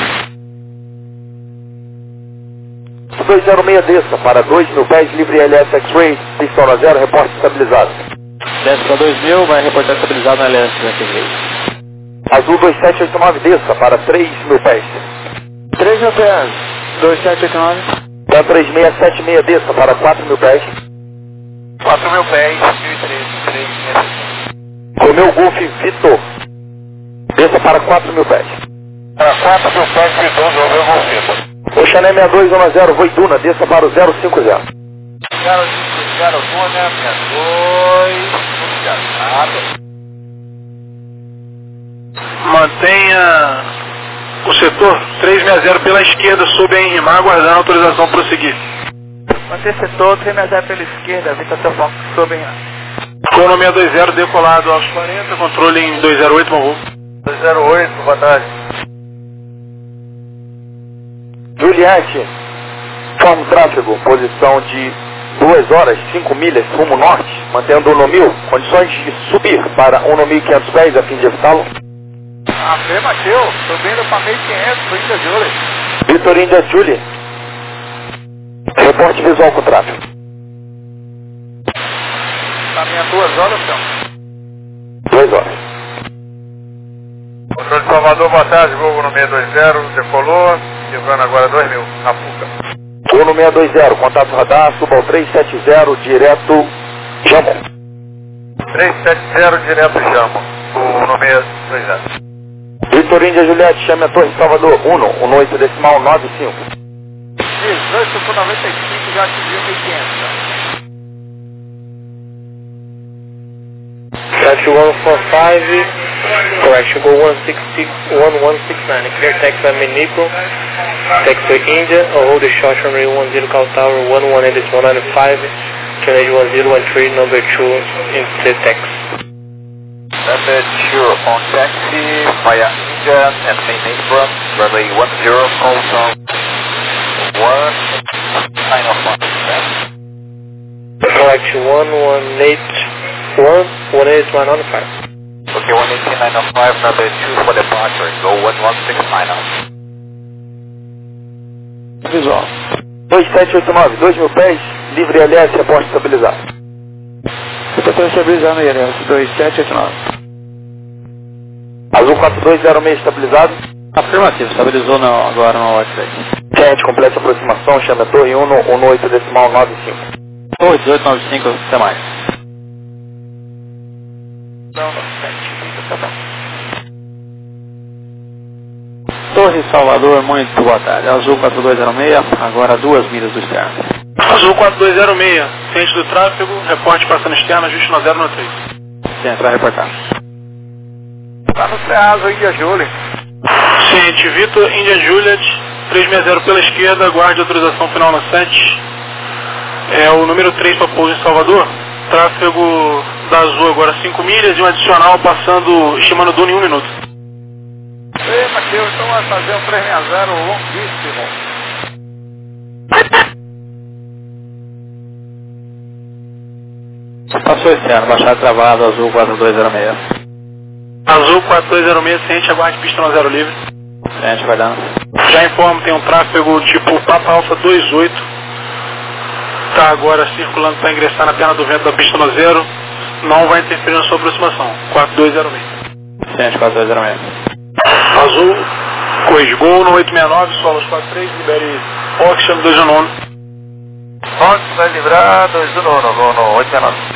[SPEAKER 4] dois zero seis desça para dois mil pés, livre L S X-Ray, pistão na zero, reporte estabilizado.
[SPEAKER 5] Desce para dois mil, vai reportar estabilizado na L S X-Ray.
[SPEAKER 4] Azul dois sete oito nove desça para três mil pés.
[SPEAKER 5] três mil pés, dois sete oito nove.
[SPEAKER 4] Dan três seis sete seis desça para quatro mil pés.
[SPEAKER 3] quatro mil pés, mil e treze, três mil e sessenta.
[SPEAKER 4] Romeu Golf Vitor, desça para quatro mil pés.
[SPEAKER 3] Para quatro mil pés, Vitor, Romeu Golf Vitor.
[SPEAKER 4] O Xané seis dois um zero, Voiduna, desça para o zero cinco zero.
[SPEAKER 3] zero cinco zero, Duna, seis dois, zero.
[SPEAKER 7] Mantenha o setor três seis zero pela esquerda, sob a enrimar, aguardando a autorização para prosseguir.
[SPEAKER 8] Manter setor três seis zero pela esquerda, Vitor seu foco sob em
[SPEAKER 7] Fono seis dois zero decolado aos quarenta, controle em dois zero oito, bom
[SPEAKER 3] dois zero oito, boa tarde.
[SPEAKER 4] Juliette, forma o tráfego, posição de duas horas, cinco milhas, rumo norte, mantendo um mil, condições de subir para um mil e quinhentos pés a fim de evitá-lo.
[SPEAKER 8] Afirmativo, subindo para mil e quinhentos, Índia Júlia.
[SPEAKER 4] Vitor Índia Julie, reporte visual com o tráfego.
[SPEAKER 8] Caminha duas horas, então.
[SPEAKER 4] Duas horas.
[SPEAKER 3] Controle de Salvador, boa tarde, Google no seis dois zero, decolou, chegando agora dois mil, na Fuca.
[SPEAKER 4] Voo no seis dois zero, contato radar, suba ao três sete zero, direto Jamon.
[SPEAKER 3] três sete zero, direto Jamon, o no seis dois zero.
[SPEAKER 4] Vitor Índia Juliette, chame a Torre Salvador, um, um oito decimal nove cinco.
[SPEAKER 8] dezoito por noventa e cinco, já atingiu mil e quinhentos.
[SPEAKER 6] Taxi one four five, correction, go one six six, one one six nine, clear taxi by Minico, taxi India, or hold the short runway one zero Cal Tower, one one eight one nine five, Kennedy one zero one three, number two in the taxi.
[SPEAKER 3] Number two on taxi via Indian and main apron, runway one zero, call from one nine one.
[SPEAKER 6] Flight one one eight one, one eight nine on five.
[SPEAKER 3] Okay, one eight nine oh five, number two for departure, go one one six nine oh.
[SPEAKER 9] Visual. dois sete oito nove, dois mil pés, livre L S, aposta estabilizado.
[SPEAKER 8] Estou estabilizando aí, L S, dois sete oito nove.
[SPEAKER 9] Azul quatro dois zero seis estabilizado.
[SPEAKER 5] Afirmativo, estabilizou não, agora no WhatsApp.
[SPEAKER 9] Gente, completa aproximação, chama a torre um um oito decimal nove cinco.
[SPEAKER 5] Torre dezoito nove cinco, até mais.
[SPEAKER 8] Não, não, sete, tá bom.
[SPEAKER 5] Torre Salvador, muito boa tarde. Azul quatro dois zero seis, agora duas milhas do externo.
[SPEAKER 7] Azul quatro dois zero seis, ciente do tráfego, reporte passando externo, ajuste no zero no três.
[SPEAKER 5] Ciente, vai reportar.
[SPEAKER 8] Tá no Ceasa, India Juliet.
[SPEAKER 7] Ciente, Vitor, India Juliet, trezentos e sessenta pela esquerda, aguarde autorização final na sete. É o número três para pouso em Salvador. Tráfego da Azul agora cinco milhas e um adicional passando, estimando Duna em um minuto.
[SPEAKER 8] Ei, Matheus, então vai fazer um trezentos e sessenta longuíssimo.
[SPEAKER 5] Passou externo, baixada travada, Azul quatro dois zero seis.
[SPEAKER 7] Azul quatro dois zero seis, ciente, aguarde pista no zero livre.
[SPEAKER 5] Ciente, vai dando.
[SPEAKER 7] Já informo, tem um tráfego tipo Papa Alfa dois oito. Está agora circulando para ingressar na perna do vento da pista no zero. Não vai interferir na sua aproximação. quatro dois zero seis.
[SPEAKER 5] Ciente, quatro dois zero seis.
[SPEAKER 7] Azul, Cois Gol no oito seis nove, Solos quatro três, libere Oxygen dois um nove.
[SPEAKER 3] Oxygen vai livrar dois um nove, no, no oito seis nove.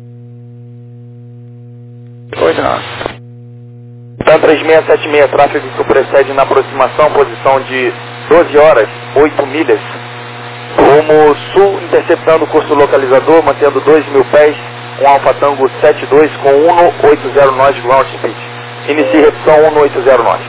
[SPEAKER 8] oito nove.
[SPEAKER 9] TAM três seis sete seis, tráfego que precede na aproximação, posição de doze horas, oito milhas. Rumo sul, interceptando o curso localizador, mantendo dois mil pés, com Alfa Tango sete dois com um oito zero nove ground speed. Inicie repetição um oito zero nove.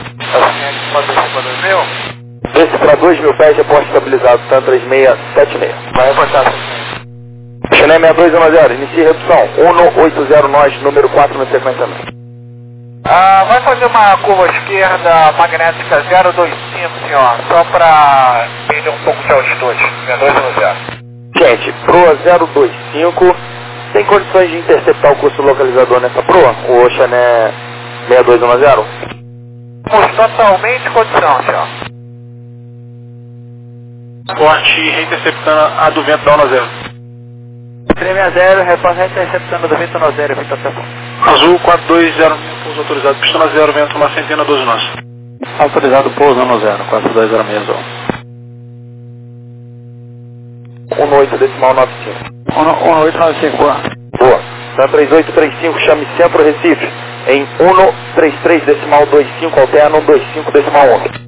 [SPEAKER 9] Desce para dois mil pés, reporte estabilizado, TAM três seis sete seis.
[SPEAKER 3] Vai reportar.
[SPEAKER 9] Chennai seis dois um zero, inicie repetição um oito zero nove, número quatro no sequenciamento.
[SPEAKER 3] Ah, vai fazer uma curva esquerda magnética zero dois cinco, senhor, só para perder um pouco de altitude. seis dois um zero.
[SPEAKER 9] Gente, proa zero dois cinco, tem condições de interceptar o curso localizador nessa proa? O Chennai seis dois um zero?
[SPEAKER 3] Temos totalmente condição, senhor.
[SPEAKER 7] Forte reinterceptando a do vento da um zero.
[SPEAKER 8] trezentos e sessenta, repórter interceptando do vento no zero, Vitor Tapão.
[SPEAKER 7] Azul quatro dois zero, pouso autorizado, pista no zero, vento uma centena doze nós.
[SPEAKER 5] Autorizado pouso no zero, quatro dois zero seis.
[SPEAKER 9] um oito decimal nove cinco.
[SPEAKER 8] um oito nove cinco.
[SPEAKER 9] Boa. TAM três oito três cinco, chame Centro Recife em um três três decimal dois cinco, alterna um dois cinco decimal onze.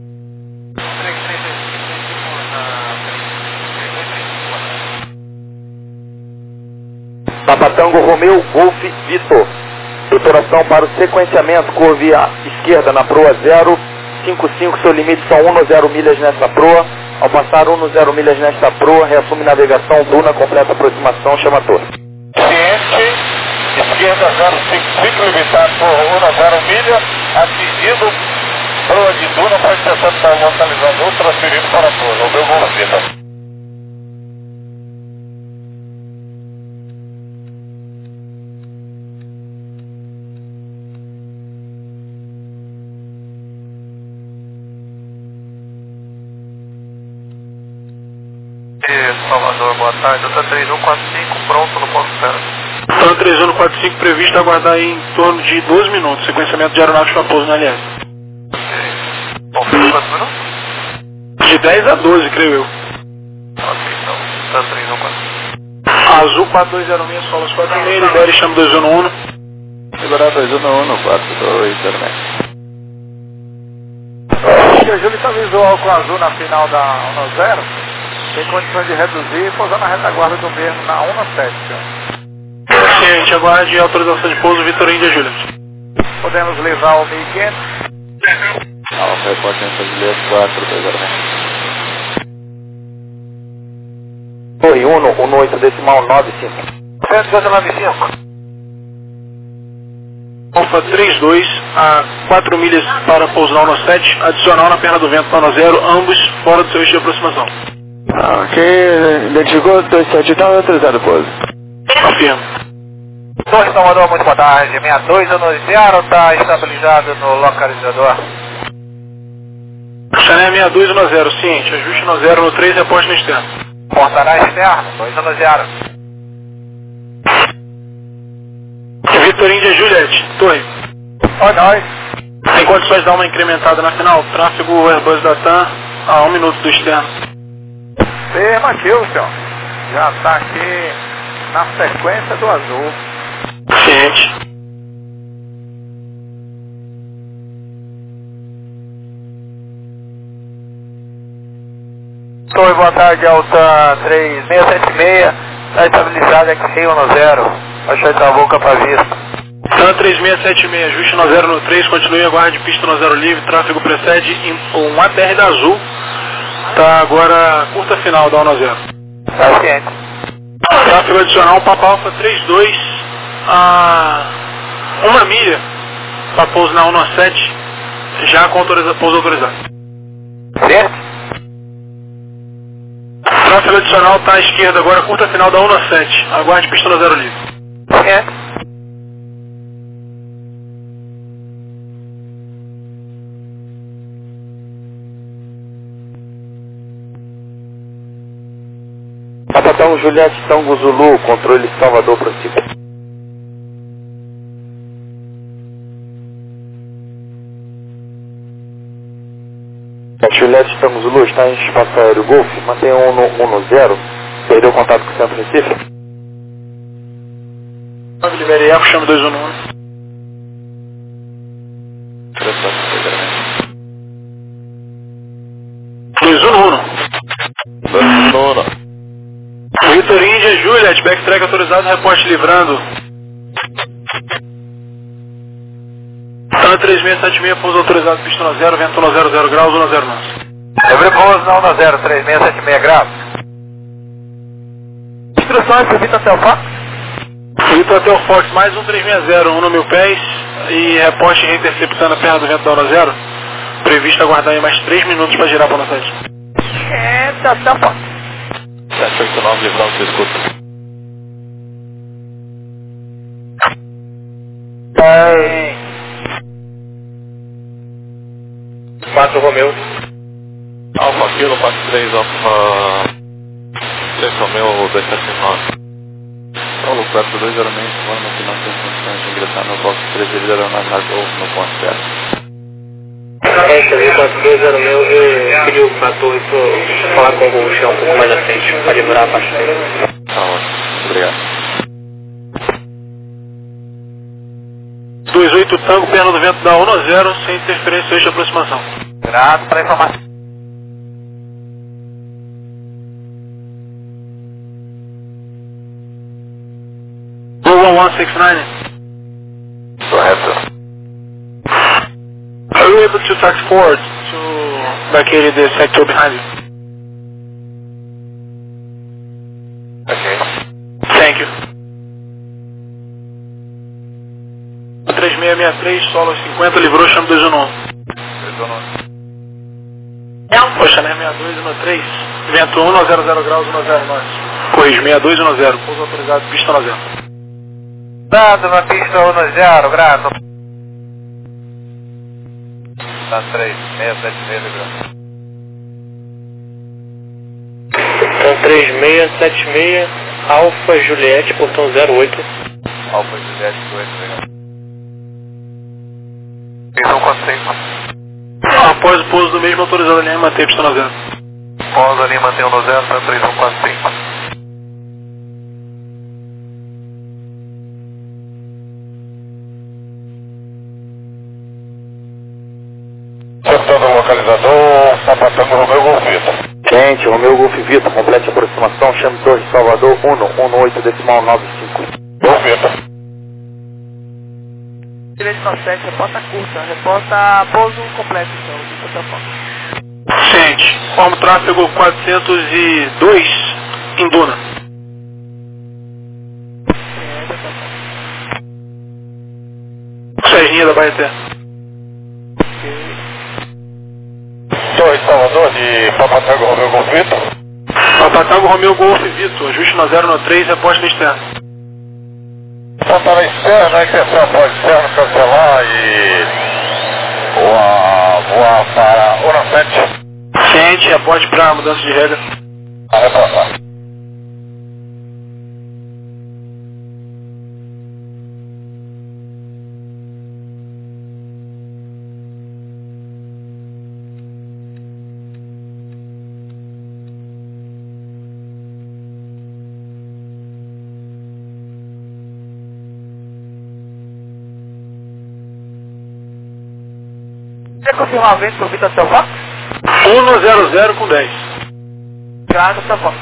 [SPEAKER 9] Papa Tango Romeu Golf Vitor. Preparação para o sequenciamento, curve à esquerda na proa zero cinco cinco, seu limite são um zero milhas nessa proa. Ao passar um zero milhas nesta proa, reassume navegação, Duna, completa aproximação, chama a torre.
[SPEAKER 3] Ciente, esquerda zero cinco cinco, limitado por um zero milha, atingido, proa de Duna, pode ser para localizador, transferido para a torre, o meu Golf Vitor. Salvador, boa tarde. TAM três um quatro cinco, pronto no ponto zero.
[SPEAKER 7] TAM três um quatro cinco previsto aguardar aí em torno de doze minutos. Sequenciamento de aeronáutica para pouso na L S.
[SPEAKER 3] Ok. Bom, quantos minutos?
[SPEAKER 7] De dez a doze, creio eu.
[SPEAKER 3] Ok, então. TAM três um quatro cinco.
[SPEAKER 7] Azul quatro dois zero seis, Solos quatro seis, libere chama dois um um.
[SPEAKER 5] Liberar dois um um, quatro dois zero seis.
[SPEAKER 8] O Júlio está visual com azul na final da um zero. Tem condições de reduzir e pousar na retaguarda do mesmo na um sete, senhor.
[SPEAKER 7] Ciente, aguarde autorização de pouso, Vitor India Juliet.
[SPEAKER 8] Podemos levar o mil e quinhentos.
[SPEAKER 5] Alfa, reporte em Juliet quatro dois zero seis.
[SPEAKER 9] Torre Uno, um oito decimal nove cinco.
[SPEAKER 8] cento e nove cinco.
[SPEAKER 7] Alfa trinta e dois a quatro milhas para pouso na um sete, adicional na perna do vento na zero, ambos fora do seu eixo de aproximação.
[SPEAKER 4] Ok, identificou dois sete então, autorizado pouso.
[SPEAKER 7] Confirmo.
[SPEAKER 8] Torre Salvador, muito boa tarde. sessenta e dois no zero, está estabilizado no localizador.
[SPEAKER 7] Chané sessenta e dois no zero, ciente, ajuste no zero no três e aposte no externo.
[SPEAKER 8] Portará externo, dois no zero.
[SPEAKER 7] Victor India Juliet, torre.
[SPEAKER 8] Oi, nós.
[SPEAKER 7] Tem condições de dar uma incrementada na final? Tráfego Airbus da TAM a um minuto do externo.
[SPEAKER 8] Afirmativo, senhor. Já está aqui na sequência do azul.
[SPEAKER 7] Ciente.
[SPEAKER 8] Torre, boa tarde, Alta três seis sete seis. Está estabilizado aqui, Rio no zero. Achei a boca para vista.
[SPEAKER 7] TAM três seis sete seis, ajuste no zero no três, continue a guarda de pista no zero livre, tráfego precede um A T R da Azul. Está agora curta final da um zero.
[SPEAKER 8] Está ciente.
[SPEAKER 7] Tráfego adicional, Papa Alfa trinta e dois a uma milha para pouso na um sete, já com autoriza, pouso autorizado.
[SPEAKER 8] Certo?
[SPEAKER 7] Tráfego adicional está à esquerda agora, curta final da um sete, aguarde pista no zero livre.
[SPEAKER 8] Certo.
[SPEAKER 9] Capitão Juliette Tango Zulu, controle Salvador, prossiga. Juliette Tango Zulu está em espaço aéreo Golf, mantenha um no zero, perdeu contato com o centro Recife.
[SPEAKER 7] Liberei Eco, chama dois um no um. dois um no um.
[SPEAKER 5] dois um no um.
[SPEAKER 7] Vitor India, Juliet, backtrack autorizado, reporte livrando. TAM três seis sete seis, pouso autorizado, pista no zero, vento no zero, zero graus, um zero nove.
[SPEAKER 8] Livre pouso na um zero, três seis sete seis graus. Instruções para Vitor até o Fox?
[SPEAKER 7] Vitor até o Fox, mais um três seis zero, um no mil pés e reporte reinterceptando a perna do vento da um zero. Previsto aguardar aí mais três minutos para girar para o sete.
[SPEAKER 8] É, tá, tá, Fox.
[SPEAKER 5] sete oito nove, livrão, você escuta.
[SPEAKER 8] É.
[SPEAKER 6] quatro Romeu.
[SPEAKER 5] Alfa Kilo, quatro três, Alfa três Romeu, dois sete nove. Paulo quatro dois zero seis, informa que não tem condições de ingressar no box três devido à aeronave na Golf no ponto certo.
[SPEAKER 6] Essa aí, quatro dois zero meu, eu pedi para a torre para falar com o Gol um pouco mais à frente, para liberar a parte dele.
[SPEAKER 5] Tá ótimo, obrigado.
[SPEAKER 7] dois oito Tango, perna do vento da um zero, sem interferência eixo de aproximação.
[SPEAKER 8] Grato para a informação.
[SPEAKER 7] Google one six nine.
[SPEAKER 9] Correto.
[SPEAKER 7] Are you able to tax forward to vacate the sector behind you?
[SPEAKER 9] Ok.
[SPEAKER 7] Thank you. três seis seis três, solo cinquenta, livrou, chama dois um um. Poxa, né? sessenta e dois um três, vento um zero zero graus, um zero nove. Corrige, sessenta e dois um zero, pouso autorizado, pista no zero.
[SPEAKER 8] Dado na pista um zero, grato. Tá três seis sete seis, grato.
[SPEAKER 6] Então três seis sete seis, Alfa Juliette, portão zero oito.
[SPEAKER 8] Alfa Juliette dois, legal. Visão quatro cinco.
[SPEAKER 7] Após o pouso do mesmo autorizado ali, mantém pista no zero.
[SPEAKER 8] Pouso ali, mantém um no zero, tá três um quatro cinco.
[SPEAKER 9] Acertando o localizador, sapatando o Romeu Golf Vitor. Quente, Romeu Golf Vitor, complete a aproximação, chame Torre Salvador, um um oito decimal nove cinco. Golf Vitor.
[SPEAKER 8] Direito no sete, reporta curta, reporta pouso completo, então, Vitor até o Fox.
[SPEAKER 7] Ciente, forma o tráfego quatrocentos e dois em Duna. Serginha da Baeté.
[SPEAKER 3] Torre Salvador de Papatago Romeu Golf Vitor.
[SPEAKER 7] Papatago Romeu Golf Vitor, ajuste no zero no três, reposta externa.
[SPEAKER 3] Então tá na externa, a extensão pode externo cancelar e voar, voar para um sete.
[SPEAKER 7] Ciente, reporte para mudança de regra.
[SPEAKER 3] A reportar.
[SPEAKER 8] Quer confirmar o vento por Vitor São Fox?
[SPEAKER 7] um zero zero com dez.
[SPEAKER 8] Obrigado, São Fox.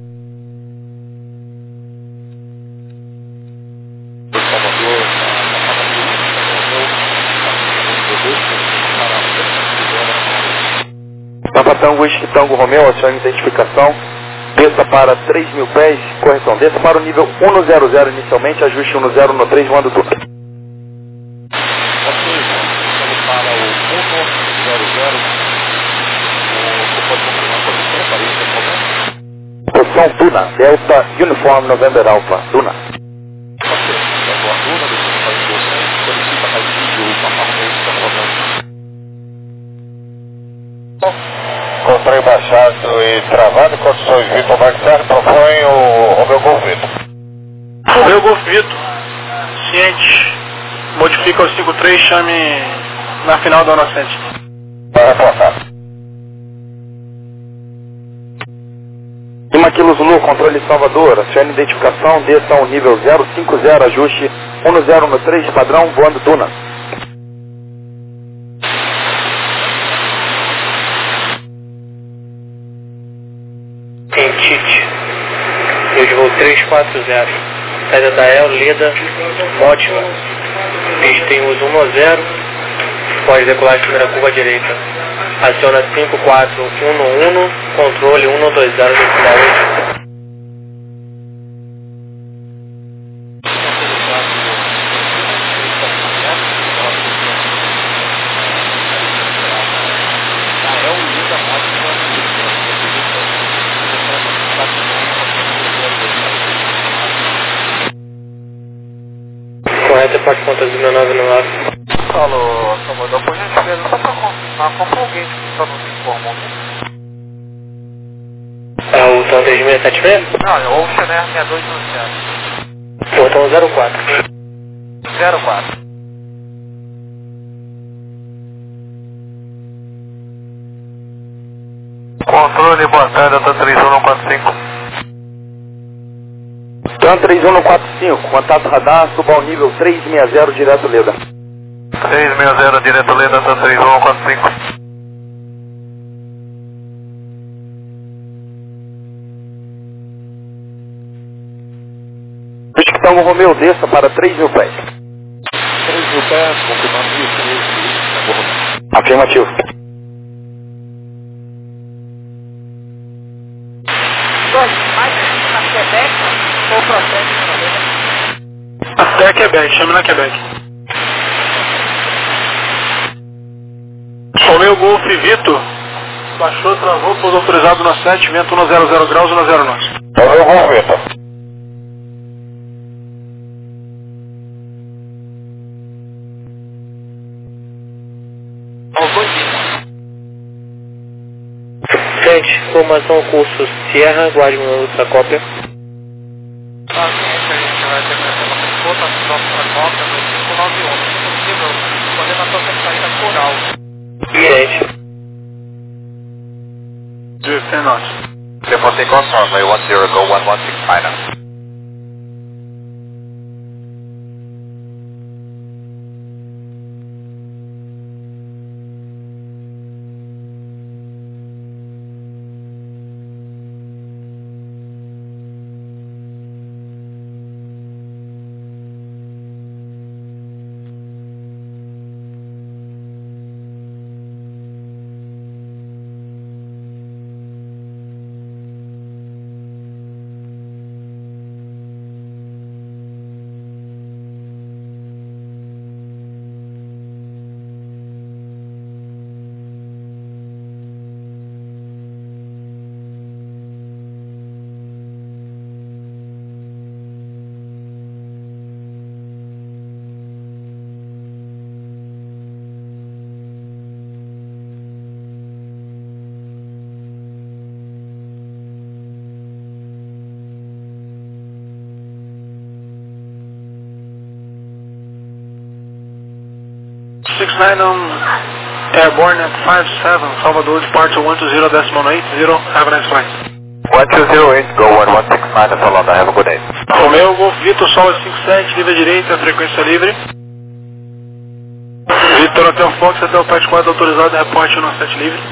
[SPEAKER 9] Papa Tango, Whisky Tango Romeu, acione identificação. Desça para três mil pés, correção. Desça para o nível um zero zero inicialmente, ajuste um zero no três, voando tudo.
[SPEAKER 5] Para o um zero zero, você pode confirmar a posição para isso no momento?
[SPEAKER 9] Posição Duna, Delta Uniform November Alpha, Duna.
[SPEAKER 5] Ok, então a Duna, deixa eu fazer você, solicita mais vídeo, o Papa Romeu está rodando.
[SPEAKER 3] Controle baixado e travado, condições Vitor Maxar propõe o Romeu Golf Vitor.
[SPEAKER 7] Romeu Golf Vitor, ciente, modifica o cinco três, chame na final da Onocente.
[SPEAKER 3] Vai reportar.
[SPEAKER 9] Lima Kilo Zulu, controle Salvador, acione identificação, desça ao nível zero cinco zero, ajuste um zero no três, padrão, voando Duna.
[SPEAKER 6] Tite, eu de voo três quatro zero, saída da El, Leda, ótima, pista em uso um zero, pode decolar de primeira curva direita, aciona cinco quatro um um, controle um dois zero decimal oito. Correto, pode conta do meu nove nove.
[SPEAKER 8] Alô, Salvador, por gentileza, só para confirmar, como alguém que só nos informou?
[SPEAKER 6] É o Tom três seis sete seis?
[SPEAKER 8] Não, é o Ocean Air sessenta e dois anunciado.
[SPEAKER 6] Portão zero quatro.
[SPEAKER 8] zero quatro.
[SPEAKER 3] Controle, boa tarde, Delta três um um quatro cinco.
[SPEAKER 9] TAM três um quatro cinco, contato radar, suba ao nível três seis zero, direto Leda.
[SPEAKER 3] três seis zero, direto Leda, Delta três um um quatro cinco.
[SPEAKER 9] Tango Romeu, desça para três mil pés.
[SPEAKER 5] três mil pés, confirmando isso,
[SPEAKER 9] Afirmativo.
[SPEAKER 8] Dois, mais na Quebec ou procede na
[SPEAKER 7] Até Quebec, chame na Quebec. Romeu Golf Vitor, baixou, travou, pouso autorizado na sete, vento um zero zero graus, um zero nove.
[SPEAKER 3] Romeu Golf Vitor.
[SPEAKER 6] Frente, formação curso Sierra, guarde uma outra cópia.
[SPEAKER 8] Ah, sim, a gente vai ter que outra nossa cópia no cinco nove um. Possível, coordenação tem saída coral.
[SPEAKER 6] Frente.
[SPEAKER 7] dezesseis nós.
[SPEAKER 3] Reporting confirm, runway one zero, go one one six final.
[SPEAKER 7] six nine on airborne at five seven, Salvador, departure one two zero decimal eight zero, have a nice flight.
[SPEAKER 3] one two zero eight, go one one six nine, Solanda, have a good day.
[SPEAKER 7] Romeo, Golf Vitor, Sol cinco sete, livre direita, frequência livre. Vitor, Hotel Fox, até o Pet quatro autorizado, reporte um sete livre.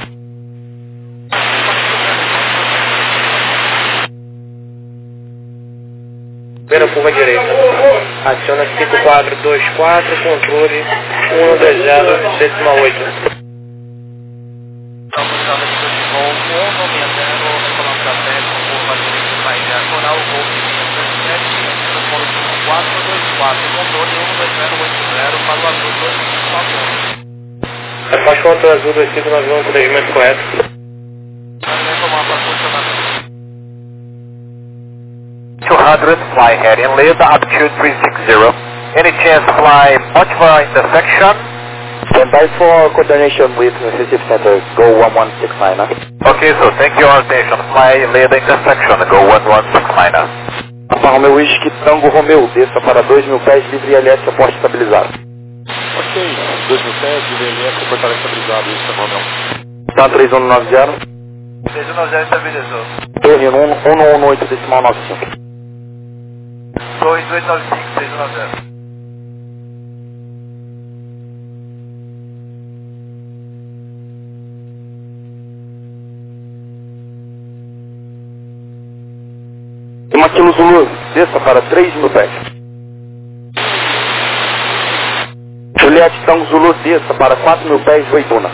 [SPEAKER 6] Primeira curva direita. Aciona cinco quatro dois quatro, controle um dois zero, decimal oito.
[SPEAKER 3] Autorizado aqui de voo um nove zero, recolando da sete, curva direita, saída diagonal, Golf sete, transpolo cinco quatro dois quatro, controle um dois zero oito zero, para o azul dois cinco nove um.
[SPEAKER 6] Repórte contra azul dois cinco nove um, procedimento correto.
[SPEAKER 3] two hundred, fly head in lead, altitude three sixty. Any chance fly Motiva intersection?
[SPEAKER 9] Stand by for coordination with Recife Center, go one one six nine.
[SPEAKER 3] Okay, so thank you all attention, fly lead intersection, go one one six nine.
[SPEAKER 9] Alfa Romeo Whisky, Tango Romeo, desça para dois mil pés, livre I L S, aporte estabilizado.
[SPEAKER 5] Ok, dois mil pés, livre I L S, aportar estabilizado, isso é Romeo.
[SPEAKER 9] Tá três um nove zero.
[SPEAKER 3] três um nove zero estabilizou.
[SPEAKER 9] Torre um um um oito, decimal nove cinco.
[SPEAKER 3] dois oito nove cinco, três um nove zero.
[SPEAKER 9] Maquilo Zulu, desça para três mil pés. Juliette Tango Zulu, desça para quatro mil pés, Oituna.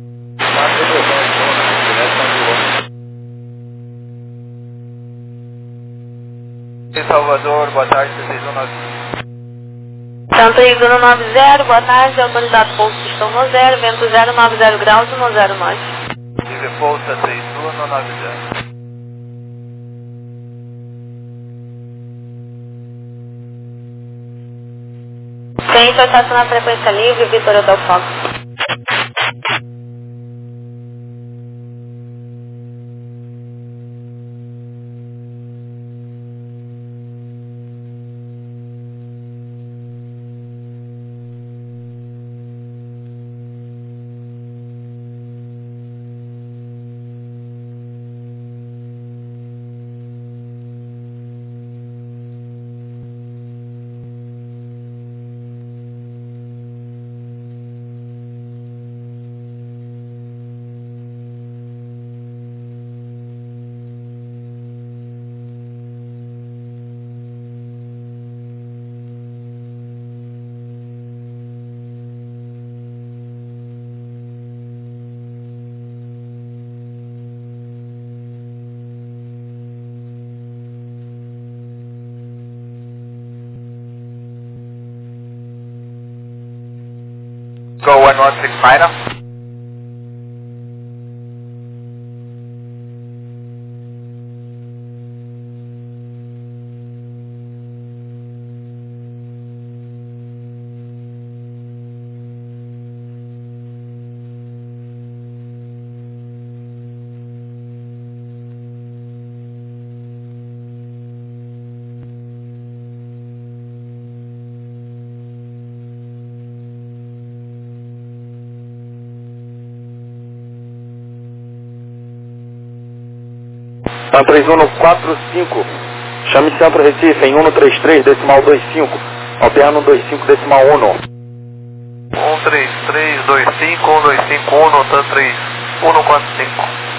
[SPEAKER 3] Salvador, boa tarde, seis um nove.
[SPEAKER 1] Santa Igor nove zero, boa tarde, autorizado pouso pistão no zero, vento zero nove zero graus, no zero nove.
[SPEAKER 3] Livre pouso três um nove zero.
[SPEAKER 1] Frente vai estacionar a frequência livre, Vitor Hotel Fox.
[SPEAKER 3] Go one one six nine.
[SPEAKER 9] Tá três um quatro cinco. Chame Centro Recife em um três três, decimal dois cinco. Alterno dois cinco, decimal um.
[SPEAKER 3] um três três dois cinco, um dois cinco um, Tan três um quatro cinco.